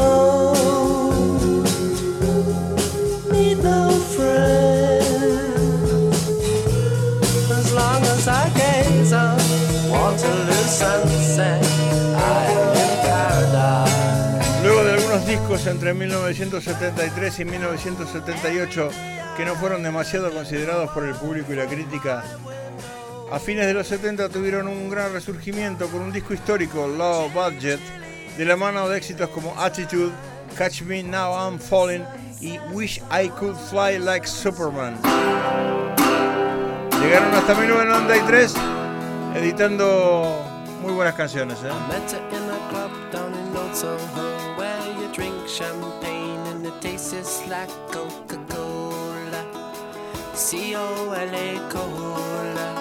don't need no friend. As long as I gaze on Waterloo sunset, I am in paradise. Luego de algunos discos entre mil novecientos setenta y tres y mil novecientos setenta y ocho que no fueron demasiado considerados por el público y la crítica, a fines de los setenta tuvieron un gran resurgimiento con un disco histórico, Low Budget, de la mano de éxitos como Attitude, Catch Me Now I'm Falling y Wish I Could Fly Like Superman. Llegaron hasta mil novecientos noventa y tres editando muy buenas canciones, ¿eh? Met her in a club down in Old Soho, where you drink champagne and it tastes like Coca-Cola, C O L A Cola.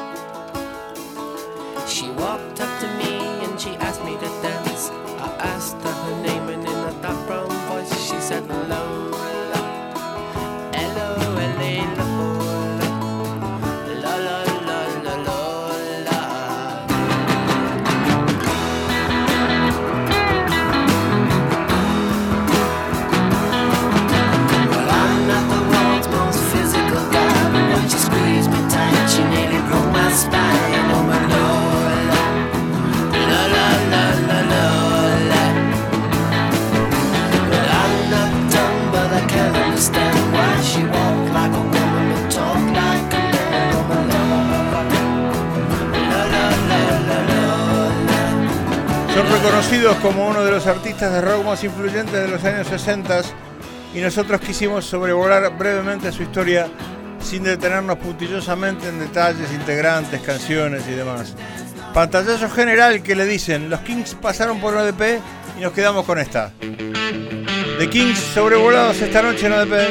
She walked up to me and she asked me to dance. I asked her her name and in a dark brown voice she said Lola, L O L A Lola, la la la la Lola. Well, I'm not the world's most physical guy, but when she squeezed me tight she nearly broke my spine. Oh my Lola, la la la la Lola. Well, I'm not dumb, but I can't understand why she walked like a woman but talked like a man. Oh my Lola, la la la la Lola. Son reconocidos como uno de los artistas de rock más influyentes de los años sesenta y nosotros quisimos sobrevolar brevemente su historia sin detenernos puntillosamente en detalles, integrantes, canciones y demás. Pantallazo general que le dicen, los Kings pasaron por O D P y nos quedamos con esta. The Kings sobrevolados esta noche en O D P.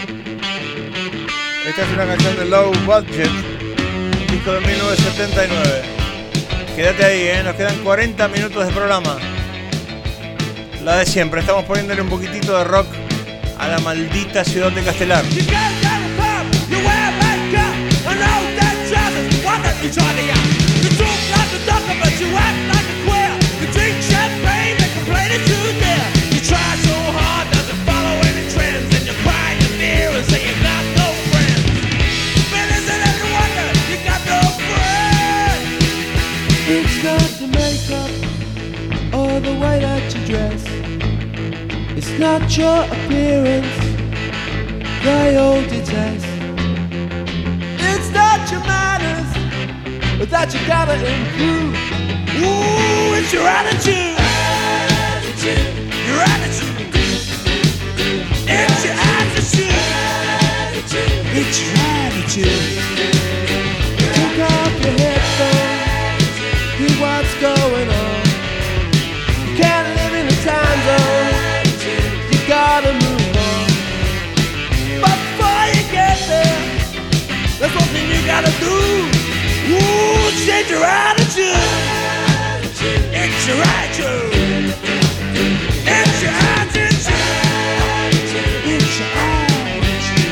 Esta es una canción de Low Budget, un disco de mil novecientos setenta y nueve. Quédate ahí, ¿eh? Nos quedan cuarenta minutos de programa. La de siempre, estamos poniéndole un poquitito de rock a la maldita ciudad de Castelar. You wear makeup, I know that trousers, why don't you try the out? You talk like a doctor, but you act like a queer. You drink champagne, and complain that you dare. You try so hard, doesn't follow any trends, and you cry in fear and say you got no friends. But isn't it a wonder you got no friends? It's not the makeup or the way that you dress. It's not your appearance they all detest. It's not your manners, but that you gotta improve. Ooh, it's your attitude, attitude. Your attitude. It's your attitude, attitude. It's your attitude. Take off your headphones, hear what's going on. You can't live in a time zone, you gotta move on. But before you get there, there's one thing you gotta do. Ooh, change your attitude. It's your attitude. It's your attitude. It's your attitude.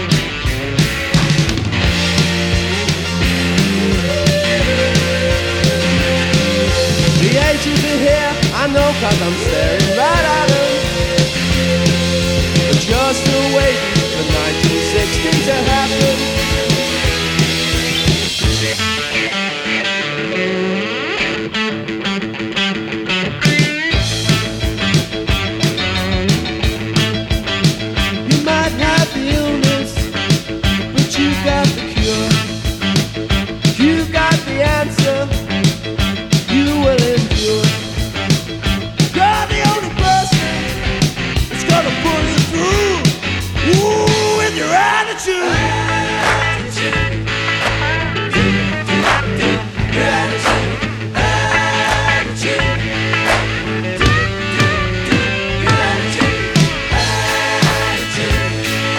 The ages are here, I know, cause I'm staring right at them. But you're still waiting for nineteen sixty to happen. You might have the illness, but you got the cure. You got the answer, you will endure. You're the only person that's gonna pull you through. Ooh, with your attitude. Attitude. Your attitude. Attitude. Your attitude. Attitude.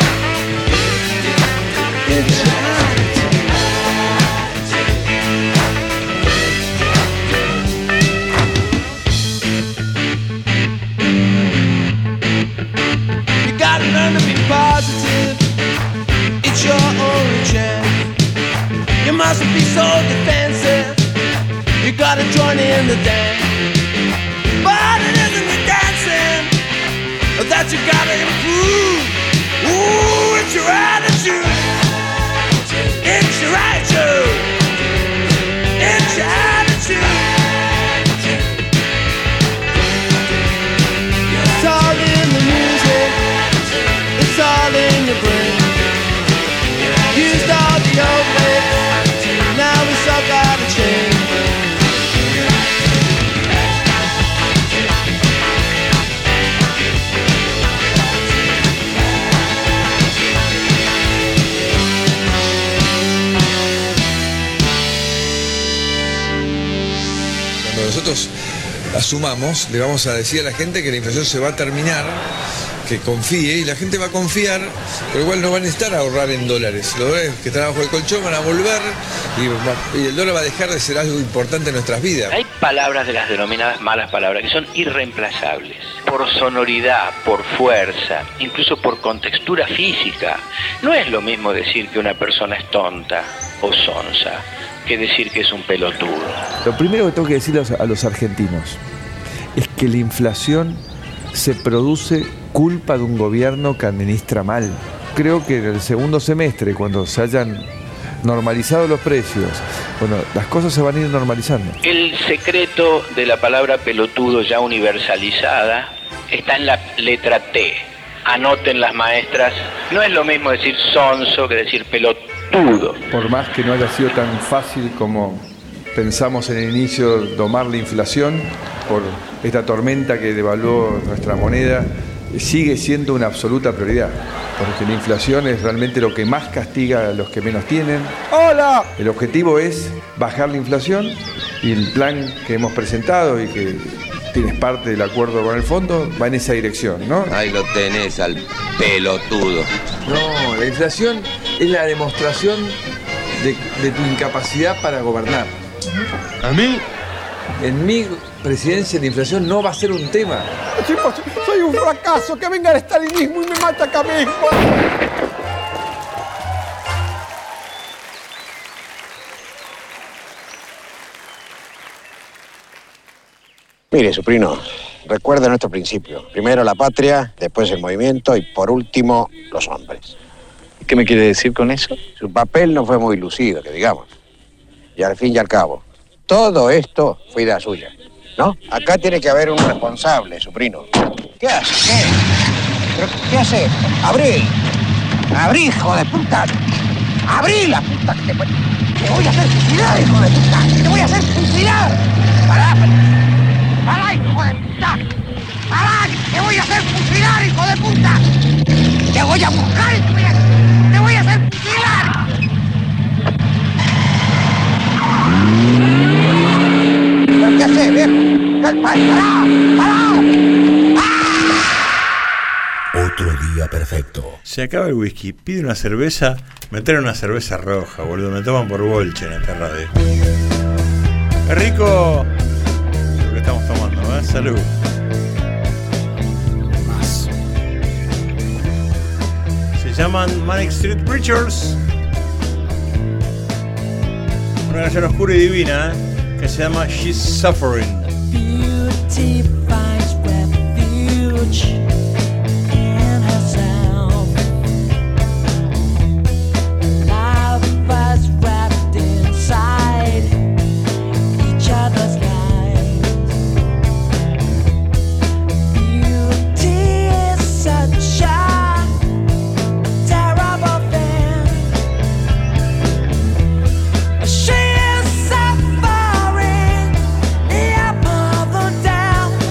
It's your You gotta learn to be positive. It's your own mustn't be so defensive. You gotta join in the dance. But it isn't the dancing that you gotta improve. Ooh, it's your attitude. It's your attitude. It's your attitude. It's all in the music. It's all in your brain. Used all the old ways. Now it's all gotta change. Nosotros asumamos, le vamos a decir a la gente que la inflación se va a terminar, que confíe, y la gente va a confiar, pero igual no van a necesitar ahorrar en dólares. Los dólares que están bajo el colchón van a volver y, va, y el dólar va a dejar de ser algo importante en nuestras vidas. Hay palabras de las denominadas malas palabras que son irreemplazables, por sonoridad, por fuerza, incluso por contextura física. No es lo mismo decir que una persona es tonta o sonsa que decir que es un pelotudo. Lo primero que tengo que decirles a los argentinos es que la inflación se produce culpa de un gobierno que administra mal. Creo que en el segundo semestre, cuando se hayan normalizado los precios, bueno, las cosas se van a ir normalizando. El secreto de la palabra pelotudo ya universalizada está en la letra T. Anoten las maestras, no es lo mismo decir sonso que decir pelotudo. Por más que no haya sido tan fácil como pensamos en el inicio domar la inflación, por esta tormenta que devaluó nuestra moneda, sigue siendo una absoluta prioridad, porque la inflación es realmente lo que más castiga a los que menos tienen. ¡Hola! El objetivo es bajar la inflación y el plan que hemos presentado y que tienes parte del acuerdo con el fondo va en esa dirección, ¿no? Ahí lo tenés al pelotudo. No, la inflación es la demostración de, de tu incapacidad para gobernar. ¿A mí? En mi presidencia la inflación no va a ser un tema. Chicos, soy un fracaso, que venga el estalinismo y me mata acá mismo. Mire, Suprino, recuerde nuestro principio. Primero la patria, después el movimiento y por último los hombres. ¿Qué me quiere decir con eso? Su papel no fue muy lucido, que digamos. Y al fin y al cabo, todo esto fue idea suya, ¿no? Acá tiene que haber un responsable, Suprino. ¿Qué hace? ¿Qué? ¿Pero qué hace? ¡Abrí! ¡Abrí, hijo de puta! ¡Abrí la puta que te... ¡Te voy a hacer suicidar, hijo de puta! ¡Te voy a hacer suicidar! ¡Pará! ¡Pará, hijo de puta! ¡Pará! ¡Te voy a hacer fusilar, hijo de puta! ¡Te voy a buscar y te voy a, te voy a hacer fusilar! ¿Pero qué haces, viejo? ¡Pará! ¡Pará! Otro día perfecto. Se acaba el whisky, pide una cerveza, meter una cerveza roja, boludo. Me toman por bolche en esta radio. Es rico lo que estamos tomando, ¿eh? Salud. Más. Se llaman Manic Street Preachers. Una canción oscura y divina, ¿eh? Que se llama She's Suffering. Beauty finds refuge in herself. Love was wrapped inside each other's lives. Beauty is such a terrible thing. She is suffering the up of the down.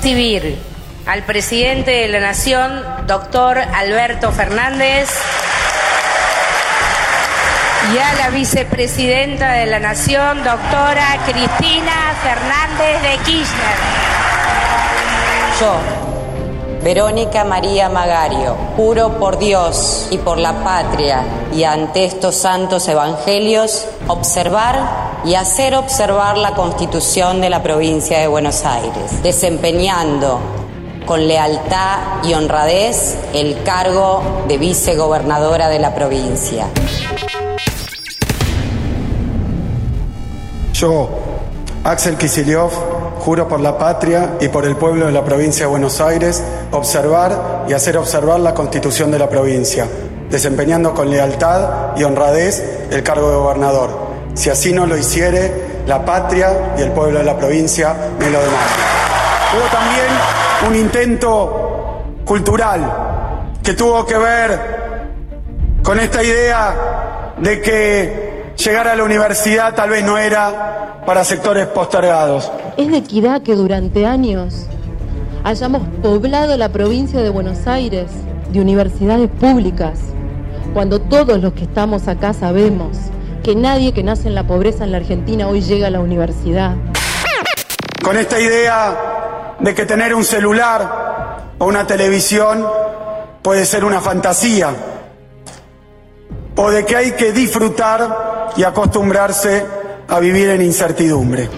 recibir al presidente de la Nación, doctor Alberto Fernández, y a la vicepresidenta de la Nación, doctora Cristina Fernández de Kirchner. Yo, Verónica María Magario, juro por Dios y por la patria y ante estos santos evangelios, observar y hacer observar la Constitución de la provincia de Buenos Aires, desempeñando con lealtad y honradez el cargo de vicegobernadora de la provincia. Yo, Axel Kicillof, juro por la patria y por el pueblo de la provincia de Buenos Aires, observar y hacer observar la Constitución de la provincia, desempeñando con lealtad y honradez el cargo de gobernador. Si así no lo hiciere, la patria y el pueblo de la provincia me lo demandan. Hubo también un intento cultural que tuvo que ver con esta idea de que llegar a la universidad tal vez no era para sectores postergados. Es de equidad que durante años hayamos poblado la provincia de Buenos Aires de universidades públicas, cuando todos los que estamos acá sabemos que nadie que nace en la pobreza en la Argentina hoy llega a la universidad. Con esta idea de que tener un celular o una televisión puede ser una fantasía, o de que hay que disfrutar y acostumbrarse a vivir en incertidumbre.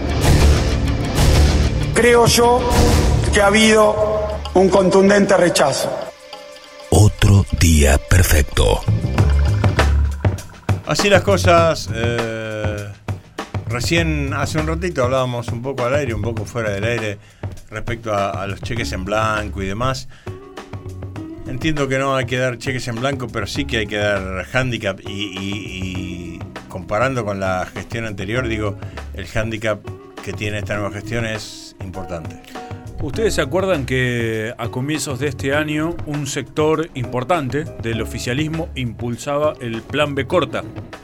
Creo yo que ha habido un contundente rechazo. Otro día perfecto. Así las cosas. Eh, recién, hace un ratito, hablábamos un poco al aire, un poco fuera del aire, respecto a, a los cheques en blanco y demás. Entiendo que no hay que dar cheques en blanco, pero sí que hay que dar handicap y, y, y comparando con la gestión anterior, digo, el handicap que tiene esta nueva gestión es importante. ¿Ustedes se acuerdan que a comienzos de este año un sector importante del oficialismo impulsaba el Plan B Corta?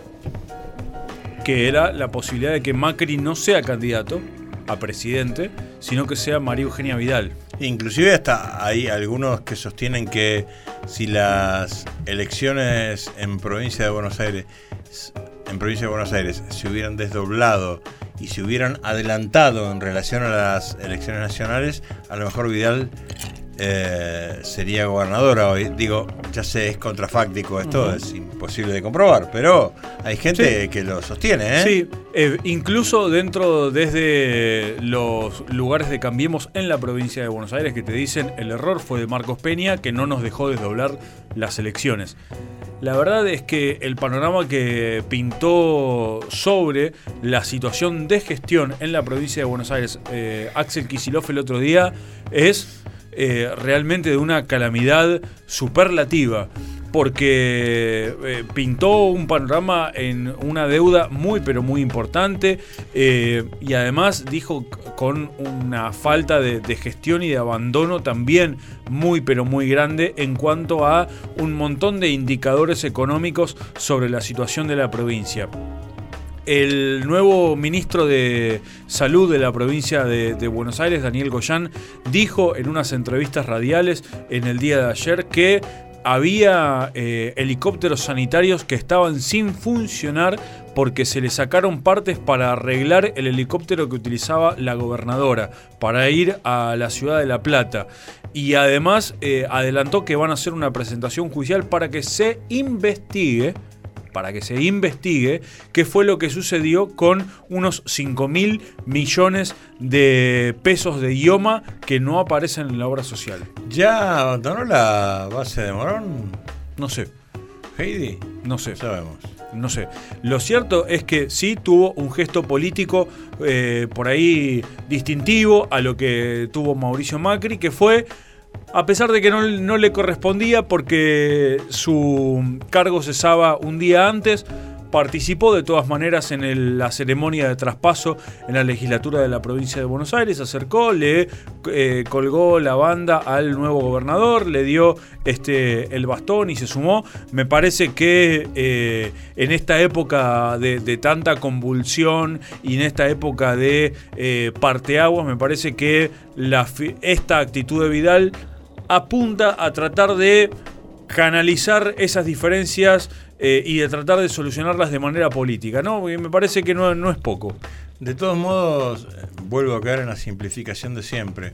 Que era la posibilidad de que Macri no sea candidato a presidente, sino que sea María Eugenia Vidal. Inclusive hasta hay algunos que sostienen que si las elecciones en provincia de Buenos Aires, en provincia de Buenos Aires se hubieran desdoblado y se hubieran adelantado en relación a las elecciones nacionales, a lo mejor Vidal eh, sería gobernadora hoy. Digo, ya sé, es contrafáctico esto, uh-huh. Es imposible de comprobar, pero hay gente sí. que lo sostiene, ¿eh? Sí, eh, incluso dentro, desde los lugares de Cambiemos en la provincia de Buenos Aires, que te dicen el error fue de Marcos Peña, que no nos dejó desdoblar las elecciones. La verdad es que el panorama que pintó sobre la situación de gestión en la provincia de Buenos Aires eh, Axel Kicillof el otro día es eh, realmente de una calamidad superlativa, porque eh, pintó un panorama en una deuda muy pero muy importante eh, y además dijo con una falta de, de gestión y de abandono también muy pero muy grande en cuanto a un montón de indicadores económicos sobre la situación de la provincia. El nuevo ministro de Salud de la provincia de, de Buenos Aires, Daniel Goyán, dijo en unas entrevistas radiales en el día de ayer que había eh, helicópteros sanitarios que estaban sin funcionar porque se le sacaron partes para arreglar el helicóptero que utilizaba la gobernadora para ir a la ciudad de La Plata. Y además eh, adelantó que van a hacer una presentación judicial para que se investigue para que se investigue qué fue lo que sucedió con unos cinco mil millones de pesos de I O M A que no aparecen en la obra social. ¿Ya abandonó la base de Morón? No sé. ¿Heidi? No sé. Sabemos. No sé. Lo cierto es que sí tuvo un gesto político eh, por ahí distintivo a lo que tuvo Mauricio Macri, que fue, a pesar de que no, no le correspondía porque su cargo cesaba un día antes, participó de todas maneras en el, la ceremonia de traspaso en la legislatura de la provincia de Buenos Aires, se acercó, le eh, colgó la banda al nuevo gobernador, le dio este, el bastón y se sumó. Me parece que eh, en esta época de, de tanta convulsión y en esta época de eh, parteaguas, me parece que la, esta actitud de Vidal apunta a tratar de canalizar esas diferencias eh, y de tratar de solucionarlas de manera política, ¿no? Porque me parece que no, no es poco. De todos modos, vuelvo a caer en la simplificación de siempre.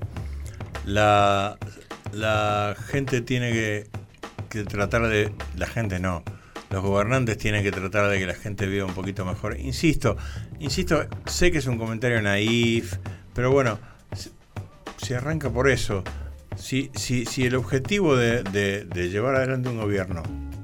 La, la gente tiene que, que tratar de... La gente no. Los gobernantes tienen que tratar de que la gente viva un poquito mejor. Insisto, insisto, sé que es un comentario naif, pero bueno, se, se arranca por eso. Si, si, si el objetivo de, de, de llevar adelante un gobierno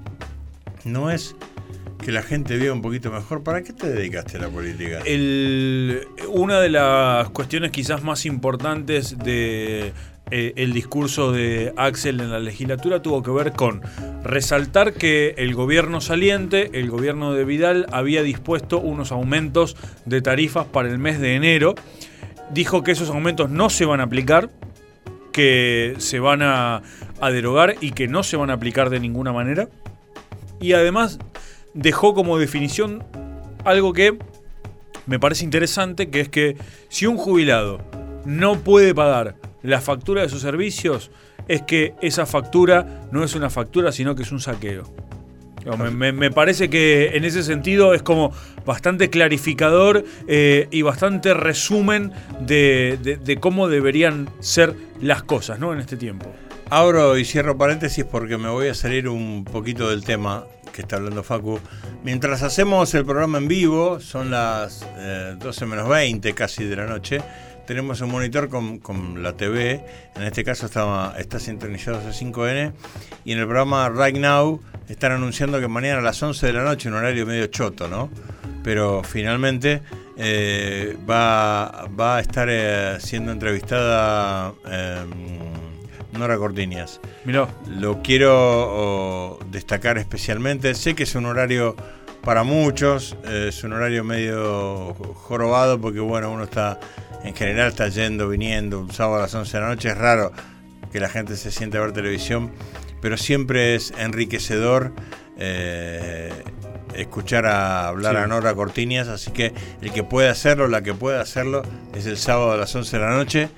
no es que la gente viva un poquito mejor, ¿para qué te dedicaste a la política? El, una de las cuestiones quizás más importantes de eh, el discurso de Axel en la legislatura tuvo que ver con resaltar que el gobierno saliente, el gobierno de Vidal, había dispuesto unos aumentos de tarifas para el mes de enero. Dijo que esos aumentos no se van a aplicar, que se van a, a derogar y que no se van a aplicar de ninguna manera. Y además dejó como definición algo que me parece interesante, que es que si un jubilado no puede pagar la factura de sus servicios, es que esa factura no es una factura, sino que es un saqueo. Me, me, me parece que en ese sentido es como bastante clarificador eh, y bastante resumen de, de, de cómo deberían ser las cosas, ¿no? En este tiempo. Abro y cierro paréntesis porque me voy a salir un poquito del tema que está hablando Facu. Mientras hacemos el programa en vivo, son las eh, doce menos veinte casi de la noche, tenemos un monitor con, con la T V, en este caso está, está sintonizado a cinco ene, y en el programa Right Now están anunciando que mañana a las once de la noche, un horario medio choto, ¿no? Pero finalmente eh, va, va a estar eh, siendo entrevistada eh, Nora Cortiñas. Mirá. Lo quiero oh, destacar especialmente. Sé que es un horario para muchos, eh, es un horario medio jorobado porque, bueno, uno está, en general está yendo, viniendo, un sábado a las once de la noche. Es raro que la gente se siente a ver televisión, pero siempre es enriquecedor eh, escuchar a hablar sí. a Nora Cortiñas, así que el que puede hacerlo, la que puede hacerlo, es el sábado a las once de la noche.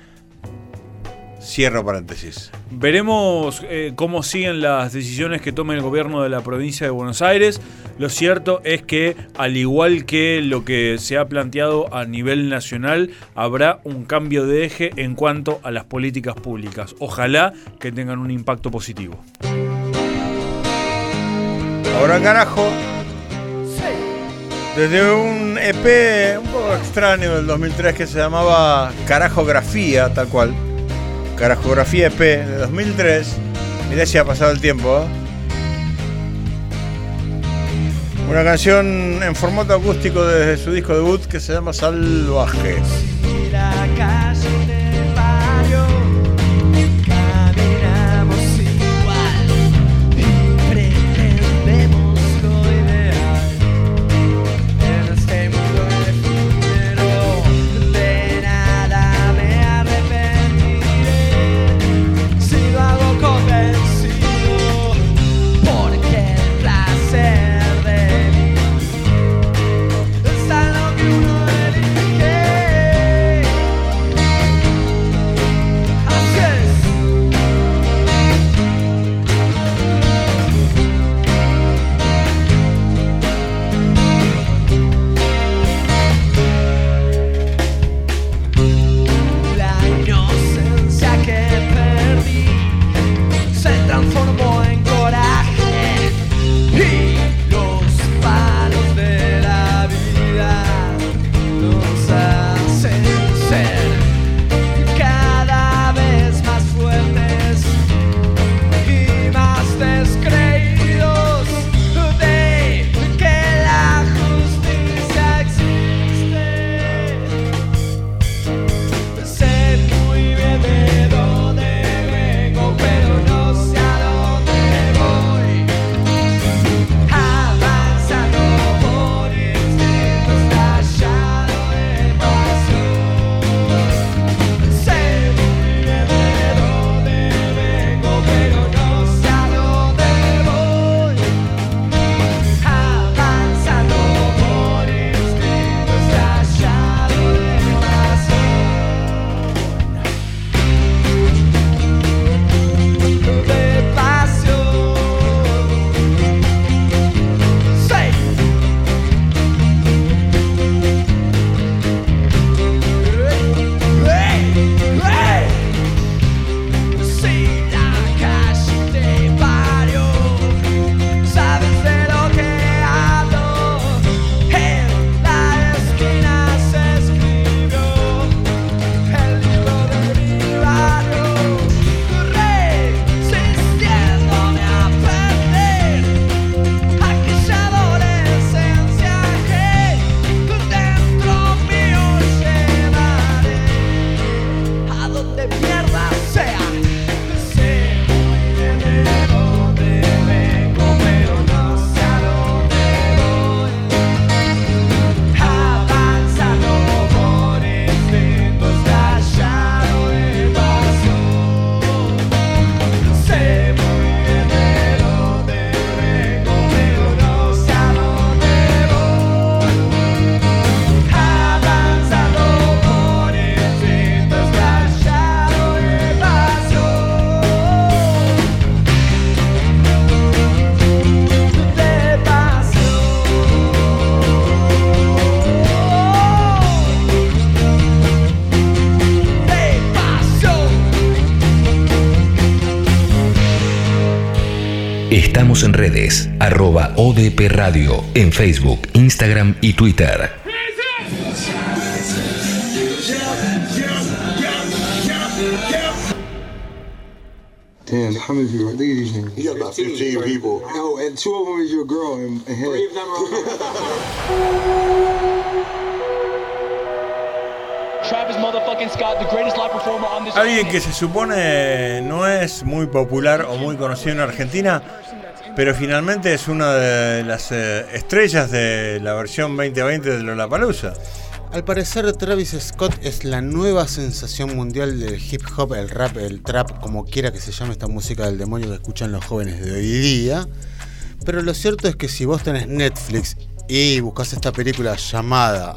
Cierro paréntesis. Veremos eh, cómo siguen las decisiones que tome el gobierno de la provincia de Buenos Aires. Lo cierto es que, al igual que lo que se ha planteado a nivel nacional, habrá un cambio de eje en cuanto a las políticas públicas. Ojalá que tengan un impacto positivo. Ahora carajo, desde un E P un poco extraño del dos mil tres que se llamaba Carajografía, tal cual. Carajografía E P de dos mil tres. Mirá si ha pasado el tiempo, ¿eh? Una canción en formato acústico desde su disco debut que se llama Salvaje. La calle del barrio, caminamos igual y pretendemos lo ideal en este mundo efímero. De nada me arrepentiré si lo hago convencido, porque el placer de vivir está en lo que uno elige. Estamos en redes, arroba O D P Radio, en Facebook, Instagram y Twitter. Damn, how many people? Look at these things. You got about fifteen people. Oh, and two of them is your girl and, and Three of them Travis motherfucking Scott, the greatest live performer on this. Alguien que se supone no es muy popular o muy conocido en Argentina, pero finalmente es una de las eh, estrellas de la versión veinte veinte de Lollapalooza. Al parecer, Travis Scott es la nueva sensación mundial del hip hop, el rap, el trap, como quiera que se llame esta música del demonio que escuchan los jóvenes de hoy día. Pero lo cierto es que si vos tenés Netflix y buscás esta película llamada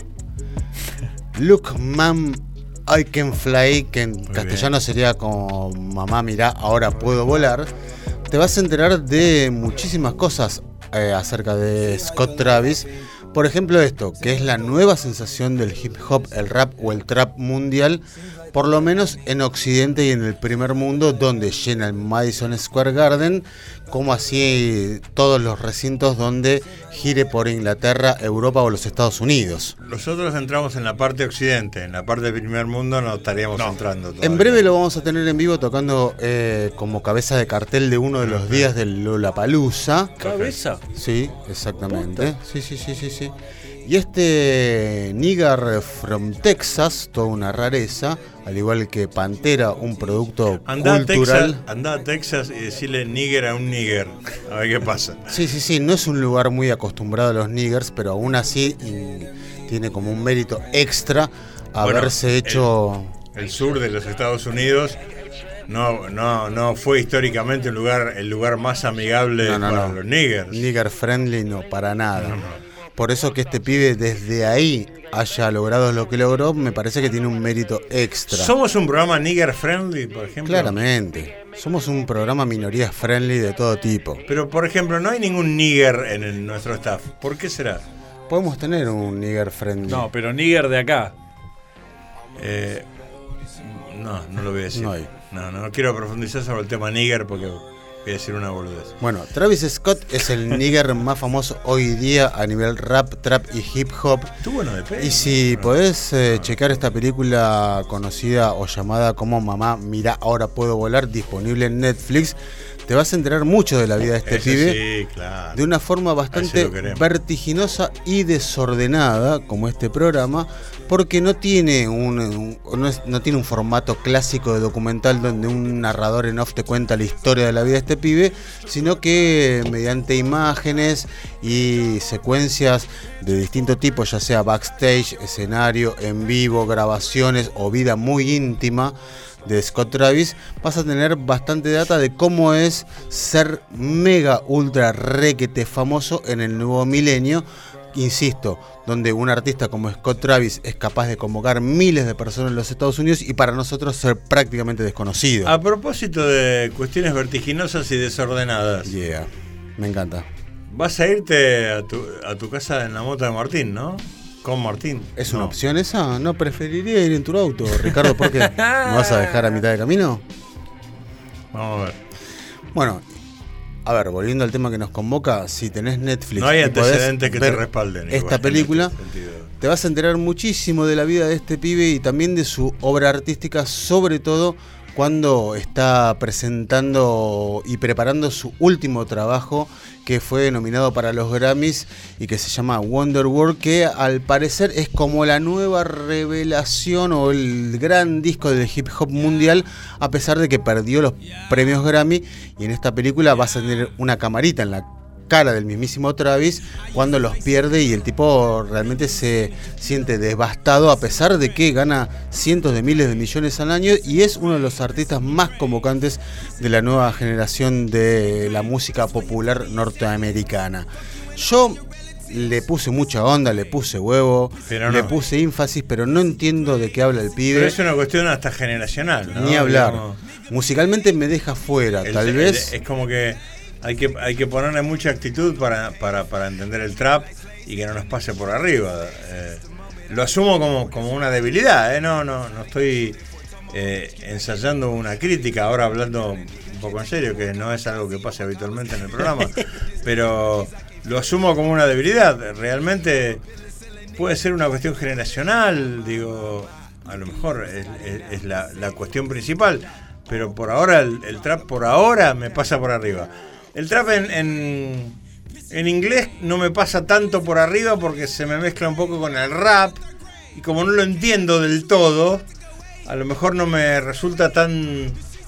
Look Mom, I Can Fly, que en Muy castellano bien. sería como Mamá, mirá, ahora puedo volar, te vas a enterar de muchísimas cosas eh, acerca de Scott Travis. Por ejemplo, esto, que es la nueva sensación del hip hop, el rap o el trap mundial, por lo menos en Occidente y en el primer mundo, donde llena el Madison Square Garden, como así todos los recintos donde gire por Inglaterra, Europa o los Estados Unidos. Nosotros entramos en la parte occidente, en la parte del primer mundo no estaríamos no. entrando todavía. En breve lo vamos a tener en vivo tocando eh, como cabeza de cartel de uno de los okay. días del Lollapalooza. ¿Cabeza? Sí, exactamente. Sí, sí, sí, sí, sí. Y este Nigger from Texas, toda una rareza, al igual que Pantera, un producto andá cultural. A Texas, andá a Texas y decirle nigger a un nigger, a ver qué pasa. Sí, sí, sí, no es un lugar muy acostumbrado a los niggers, pero aún así y, tiene como un mérito extra haberse bueno, hecho... El, el sur de los Estados Unidos no, no, no fue históricamente un lugar, el lugar más amigable no, no, para no. los niggers. Nigger friendly no, para nada. No, no. Por eso que este pibe desde ahí haya logrado lo que logró, me parece que tiene un mérito extra. ¿Somos un programa nigger friendly, por ejemplo? Claramente. Somos un programa minorías friendly de todo tipo. Pero, por ejemplo, no hay ningún nigger en el, nuestro staff. ¿Por qué será? Podemos tener un nigger friendly. No, pero nigger de acá. Eh, no, no lo voy a decir. No hay. No, no quiero profundizar sobre el tema nigger porque... voy a decir una boludez. Bueno, Travis Scott es el nigger más famoso hoy día a nivel rap, trap y hip hop. Bueno de peli, y si no, podés eh, no. checar esta película conocida o llamada como Mamá, mirá, ahora puedo volar, disponible en Netflix, te vas a enterar mucho de la vida de este Ese pibe sí, claro. de una forma bastante vertiginosa y desordenada, como este programa, porque no tiene un, un no, es, no tiene un formato clásico de documental donde un narrador en off te cuenta la historia de la vida de este pibe, sino que mediante imágenes y secuencias de distinto tipo, ya sea backstage, escenario, en vivo, grabaciones o vida muy íntima de Scott Travis, vas a tener bastante data de cómo es ser mega ultra requete famoso en el nuevo milenio, insisto, donde un artista como Scott Travis es capaz de convocar miles de personas en los Estados Unidos y para nosotros ser prácticamente desconocido. A propósito de cuestiones vertiginosas y desordenadas, yeah, me encanta. Vas a irte a tu, a tu casa en la moto de Martín, ¿no? Con Martín. ¿Es no. una opción esa? No, preferiría ir en tu auto, Ricardo, ¿por qué? ¿Me vas a dejar a mitad de camino? Vamos a ver. Bueno, a ver, volviendo al tema que nos convoca, si tenés Netflix... No hay antecedentes que te respalden. Esta igual, película, en te vas a enterar muchísimo de la vida de este pibe y también de su obra artística, sobre todo cuando está presentando y preparando su último trabajo, que fue nominado para los Grammys y que se llama Wonderworld, que al parecer es como la nueva revelación o el gran disco del hip hop mundial, a pesar de que perdió los premios Grammy. Y en esta película vas a tener una camarita en la cara del mismísimo Travis cuando los pierde y el tipo realmente se siente devastado, a pesar de que gana cientos de miles de millones al año y es uno de los artistas más convocantes de la nueva generación de la música popular norteamericana. Yo le puse mucha onda, le puse huevo, pero le no. puse énfasis, pero no entiendo de qué habla el pibe. Pero es una cuestión hasta generacional, ¿no? Ni hablar. Digamos, musicalmente me deja fuera, el, tal el, vez. Es como que Hay que, hay que ponerle mucha actitud para, para, para entender el trap y que no nos pase por arriba. Eh, lo asumo como, como una debilidad, ¿eh? no, no, no estoy eh, ensayando una crítica, ahora hablando poco en serio, que no es algo que pase habitualmente en el programa, pero lo asumo como una debilidad. Realmente puede ser una cuestión generacional, digo, a lo mejor es, es, es la, la cuestión principal, pero por ahora el, el trap por ahora me pasa por arriba. El trap en, en, en inglés no me pasa tanto por arriba porque se me mezcla un poco con el rap, y como no lo entiendo del todo, a lo mejor no me resulta tan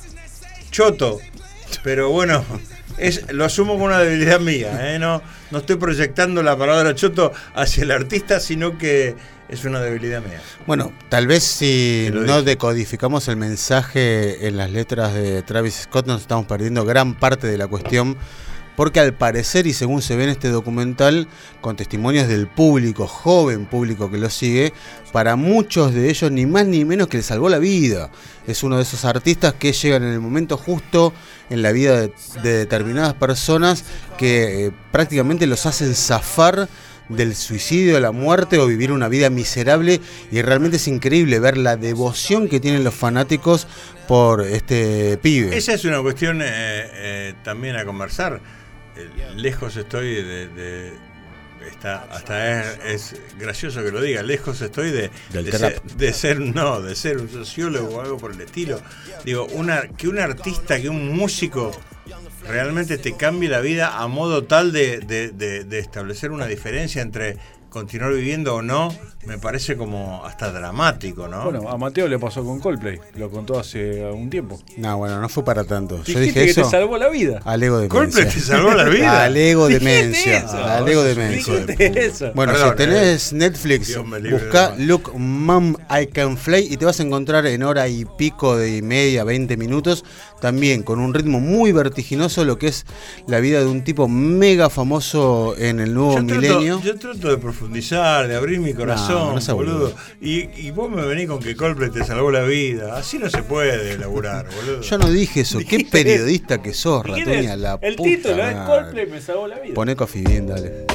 choto, pero bueno, es, lo asumo como una debilidad mía, ¿eh? no, no estoy proyectando la palabra choto hacia el artista, sino que es una debilidad mía. Bueno, tal vez si no decodificamos el mensaje en las letras de Travis Scott, nos estamos perdiendo gran parte de la cuestión, porque al parecer, y según se ve en este documental, con testimonios del público, joven público que lo sigue, para muchos de ellos ni más ni menos que le salvó la vida. Es uno de esos artistas que llegan en el momento justo en la vida de, de determinadas personas que eh, prácticamente los hacen zafar del suicidio, de la muerte o vivir una vida miserable, y realmente es increíble ver la devoción que tienen los fanáticos por este pibe. Esa es una cuestión eh, eh, también a conversar. Eh, lejos estoy de, de está, hasta es, es gracioso que lo diga, lejos estoy de, de, ser, de ser no, de ser un sociólogo o algo por el estilo. Digo, una, que un artista, que un músico realmente te cambie la vida a modo tal de, de, de, de establecer una diferencia entre continuar viviendo o no, me parece como hasta dramático, ¿no? Bueno, a Mateo le pasó con Coldplay, lo contó hace algún tiempo. No, bueno, no fue para tanto. Dijiste Yo dije que eso. te salvó la vida. Alego demencia. Coldplay te salvó la vida. Alego demencia. Alego demencia. Eso. Bueno, Perdón, si tenés eh, Netflix, buscá Look Mom I Can Fly y te vas a encontrar en hora y pico de media, veinte minutos, también con un ritmo muy vertiginoso, lo que es la vida de un tipo mega famoso en el nuevo yo trato, milenio. Yo trato de profundizar, de abrir mi corazón, No, no sea boludo. boludo. Y, y vos me venís con que Coldplay te salvó la vida. Así no se puede laburar, boludo. Yo no dije eso. ¿Qué periodista que sos, ¿Quién Ratuña? es? La El puta título madre. es Coldplay me salvó la vida. Poné Coffee Bean, dale.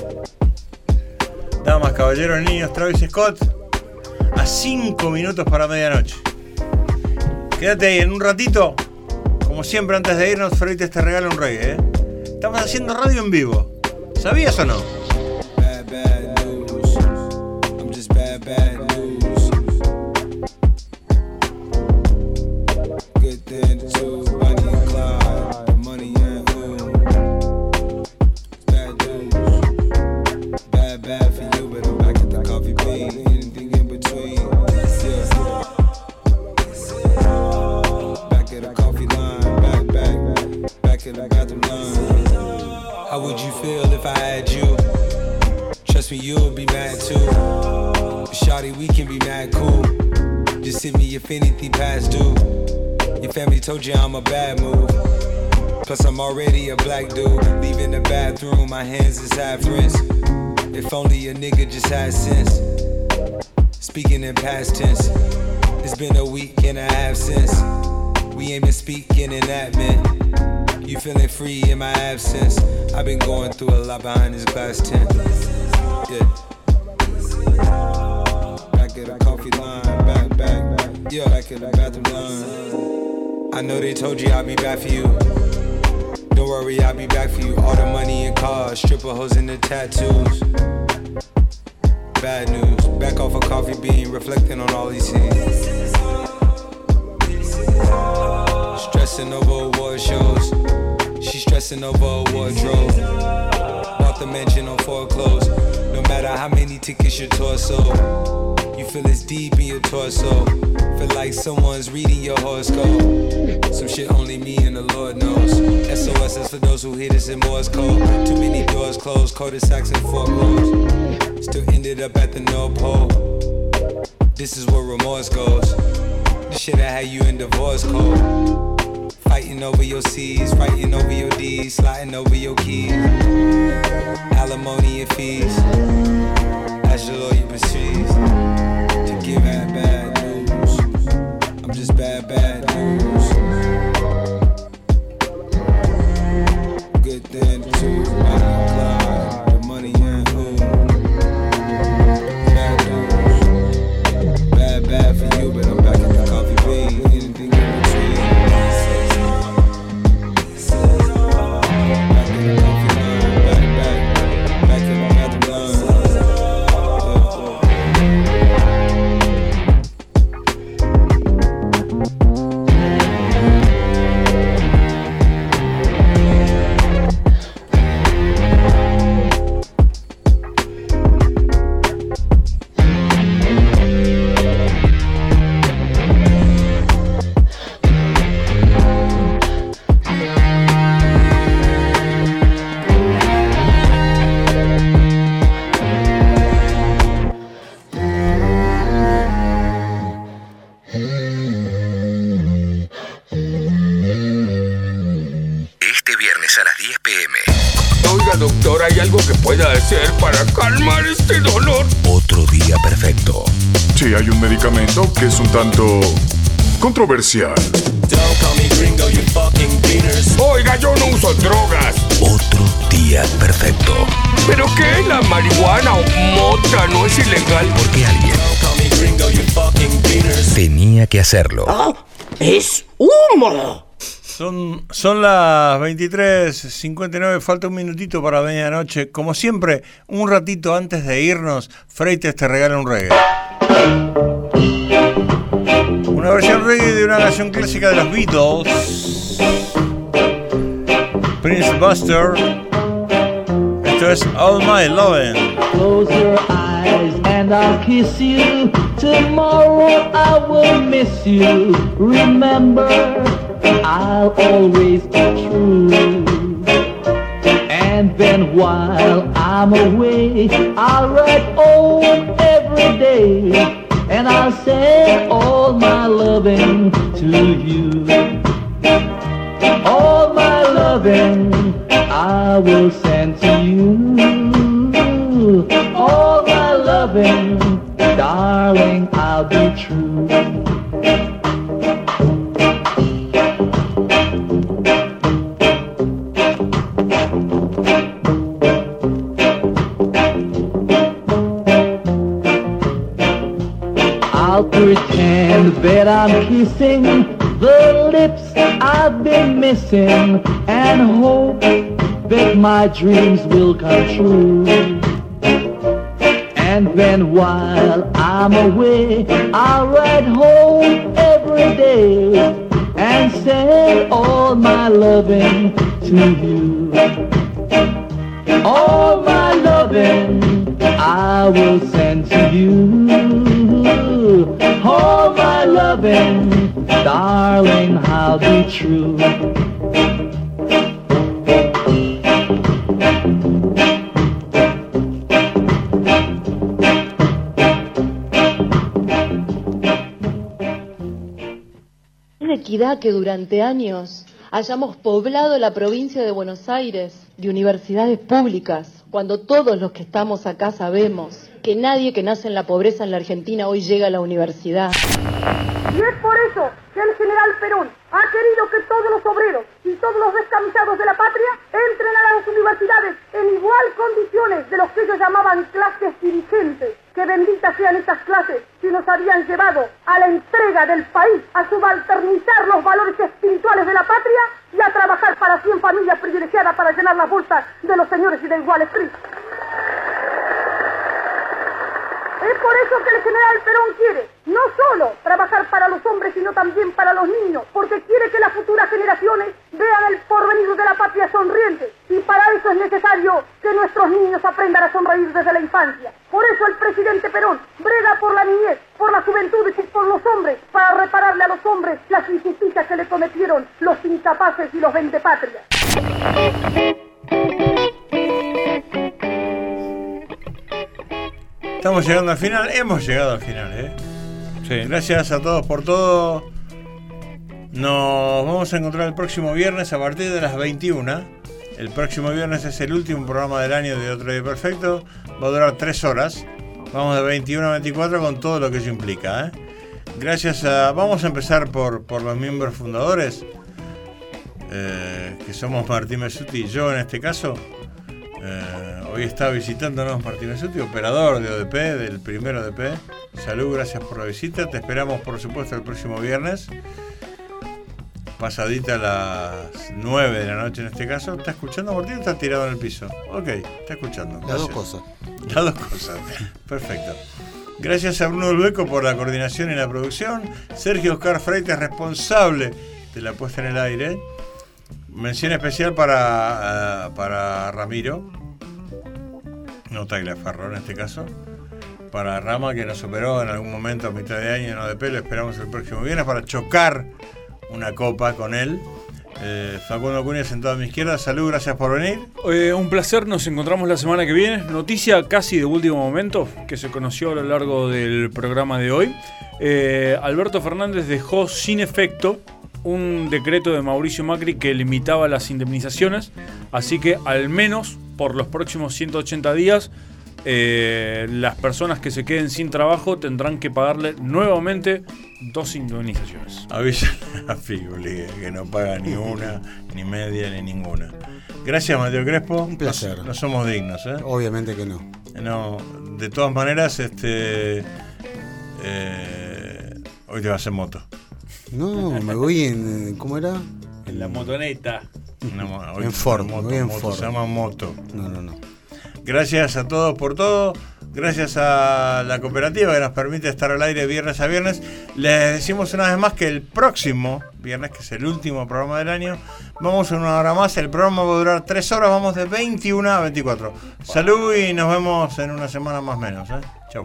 Damas, caballeros, niños, Travis Scott, a cinco minutos para medianoche. Quédate ahí en un ratito. Como siempre, antes de irnos, Freites te regala un reggae, ¿eh? Estamos haciendo radio en vivo. ¿Sabías o no? Bad, bad news. I'm just bad, bad news. Good thing too, Bonnie and Clyde, money and who. Bad news. Bad, bad for you, but I'm back at the coffee bean. Anything in between. Yeah. Back at the coffee line, back, back, back at the bathroom line. How would you feel if I had you? Trust me, you'll be mad too. Shawty, we can be mad cool. Just hit me if anything past due. Your family told you I'm a bad move. Plus I'm already a black dude. Leaving the bathroom, my hands is half rinsed. If only a nigga just had sense. Speaking in past tense. It's been a week and a half since we ain't been speaking in that man. You feeling free in my absence. I've been going through a lot behind this glass tent. Yeah. Back at the coffee line, back, back, back. Yeah, back at the bathroom line. I know they told you I'll be back for you. Don't worry, I'll be back for you. All the money and cars, stripper hoes and the tattoos. Bad news, back off a coffee bean, reflecting on all these things. Stressing over award shows. She's stressing over a wardrobe. Bought the mansion on foreclosed. No matter how many tickets your torso. You feel it's deep in your torso. Feel like someone's reading your horoscope. Some shit only me and the Lord knows. S O S is for those who hit us in Morse code. Too many doors closed, cul-de-sacs and foreclosed. Still ended up at the North Pole. This is where remorse goes. The shit that had you in divorce code. Fighting over your C's, fighting over your D's, sliding over your keys. Alimony and fees. As your lawyer proceeds to give bad, bad news. I'm just bad, bad news. Good thing too, Bonnie and Clyde, the money and who. Bad news. Bad, bad for you, but I'm back at the coffee bean. Anything in between. Lunes a las diez pm. Oiga, doctor, ¿hay algo que pueda hacer para calmar este dolor? Otro día perfecto. Sí, hay un medicamento que es un tanto controversial. Oiga, yo no uso drogas. Otro día perfecto. ¿Pero qué? ¿La marihuana o mota no es ilegal? Porque alguien tenía que hacerlo. ¡Oh! ¡Es humo! Son, son las veintitrés cincuenta y nueve, falta un minutito para medianoche. Como siempre, un ratito antes de irnos, Freites te regala un reggae. Una versión reggae de una canción clásica de los Beatles. Prince Buster. Esto es All My Lovin'. Close your eyes and I'll kiss you. Tomorrow I will miss you. Remember, I'll always be true. And then while I'm away, I'll write home every day. And I'll send all my loving to you. All my loving I will send to you. All my loving, darling, I'll be true. I'll pretend that I'm kissing the lips I've been missing and hope that my dreams will come true. And then while I'm away, I'll write home every day and send all my loving to you. All my loving I will send to you. All my loving, darling, I'll be true. Inequidad que durante años hayamos poblado la provincia de Buenos Aires de universidades públicas, cuando todos los que estamos acá sabemos que nadie que nace en la pobreza en la Argentina hoy llega a la universidad. Y es por eso que el general Perón ha querido que todos los obreros y todos los descamisados de la patria entren a las universidades en igual condiciones de los que ellos llamaban clases dirigentes. Que benditas sean estas clases que nos habían llevado a la entrega del país, a subalternizar los valores espirituales de la patria y a trabajar para cien familias privilegiadas para llenar las bolsas de los señores y de Wall Street. Es por eso que el general Perón quiere no solo trabajar para los hombres, sino también para los niños, porque quiere que las futuras generaciones vean el porvenir de la patria sonriente, y para eso es necesario que nuestros niños aprendan a sonreír desde la infancia. Por eso el presidente Perón brega por la niñez, por la juventud y por los hombres, para repararle a los hombres las injusticias que le cometieron los incapaces y los vendepatrias. Estamos llegando al final, hemos llegado al final, ¿eh? Sí. Gracias a todos por todo. Nos vamos a encontrar el próximo viernes a partir de las veintiuna. El próximo viernes es el último programa del año de Otro Día Perfecto. Va a durar tres horas. Vamos de veintiuno a veinticuatro con todo lo que eso implica, ¿eh? Gracias a... Vamos a empezar por, por los miembros fundadores, eh, que somos Martín Mesuti y yo en este caso. Eh, hoy está visitándonos Martín Mesuti, operador de O D P, del primer O D P. Salud, gracias por la visita. Te esperamos, por supuesto, el próximo viernes, pasadita a las nueve de la noche en este caso. ¿Está escuchando, Martín, o está tirado en el piso? Ok, está escuchando. Gracias. Las dos cosas. Las dos cosas. Perfecto. Gracias a Bruno Lueco por la coordinación y la producción. Sergio Oscar Freites, responsable de la puesta en el aire. Mención especial para, uh, para Ramiro, no Tagliaferro en este caso, para Rama, que nos operó en algún momento a mitad de año en O D P. Lo esperamos el próximo viernes para chocar una copa con él. Eh, Facundo Acuña sentado a mi izquierda. Salud, gracias por venir. Eh, un placer, nos encontramos la semana que viene. Noticia casi de último momento que se conoció a lo largo del programa de hoy. Eh, Alberto Fernández dejó sin efecto un decreto de Mauricio Macri que limitaba las indemnizaciones, así que al menos por los próximos ciento ochenta días eh, las personas que se queden sin trabajo tendrán que pagarle nuevamente dos indemnizaciones. Avisa a Figuli que no paga ni una, ni media, ni ninguna. Gracias, Mateo Crespo. Un placer. No, no somos dignos, ¿eh? Obviamente que no. No, de todas maneras, este eh, hoy te vas en moto. No, me voy en. ¿Cómo era? En la motoneta. No, hoy en Ford, moto, voy en moto, Ford. Se llama moto. No, no, no. Gracias a todos por todo. Gracias a la cooperativa que nos permite estar al aire viernes a viernes. Les decimos una vez más que el próximo viernes, que es el último programa del año, vamos en una hora más. El programa va a durar tres horas. Vamos de veintiuna a veinticuatro. Salud y nos vemos en una semana más o menos, ¿eh? Chau.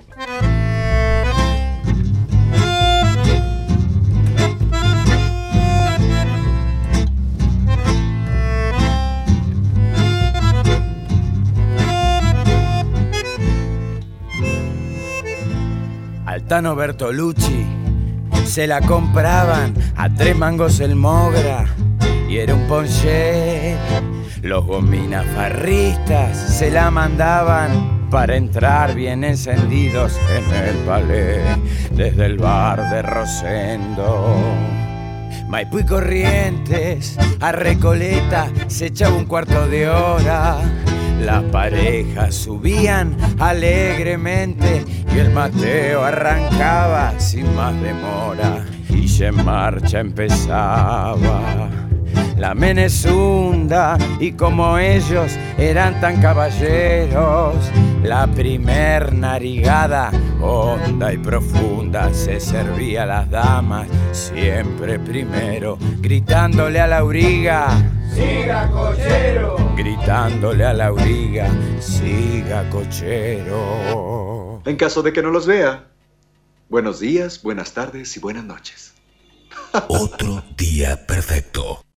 Altano Bertolucci se la compraban a tres mangos el Mogra y era un ponché. Los gominas farristas se la mandaban para entrar bien encendidos en el palé desde el bar de Rosendo. Maipú y Corrientes a Recoleta se echaba un cuarto de hora. Las parejas subían alegremente y el Mateo arrancaba sin más demora y ya en marcha empezaba la Menezunda. Y como ellos eran tan caballeros, la primer narigada honda y profunda se servía a las damas siempre primero, gritándole a la auriga: ¡siga, cochero! Gritándole a la auriga: ¡siga, cochero! En caso de que no los vea, buenos días, buenas tardes y buenas noches. Otro día perfecto.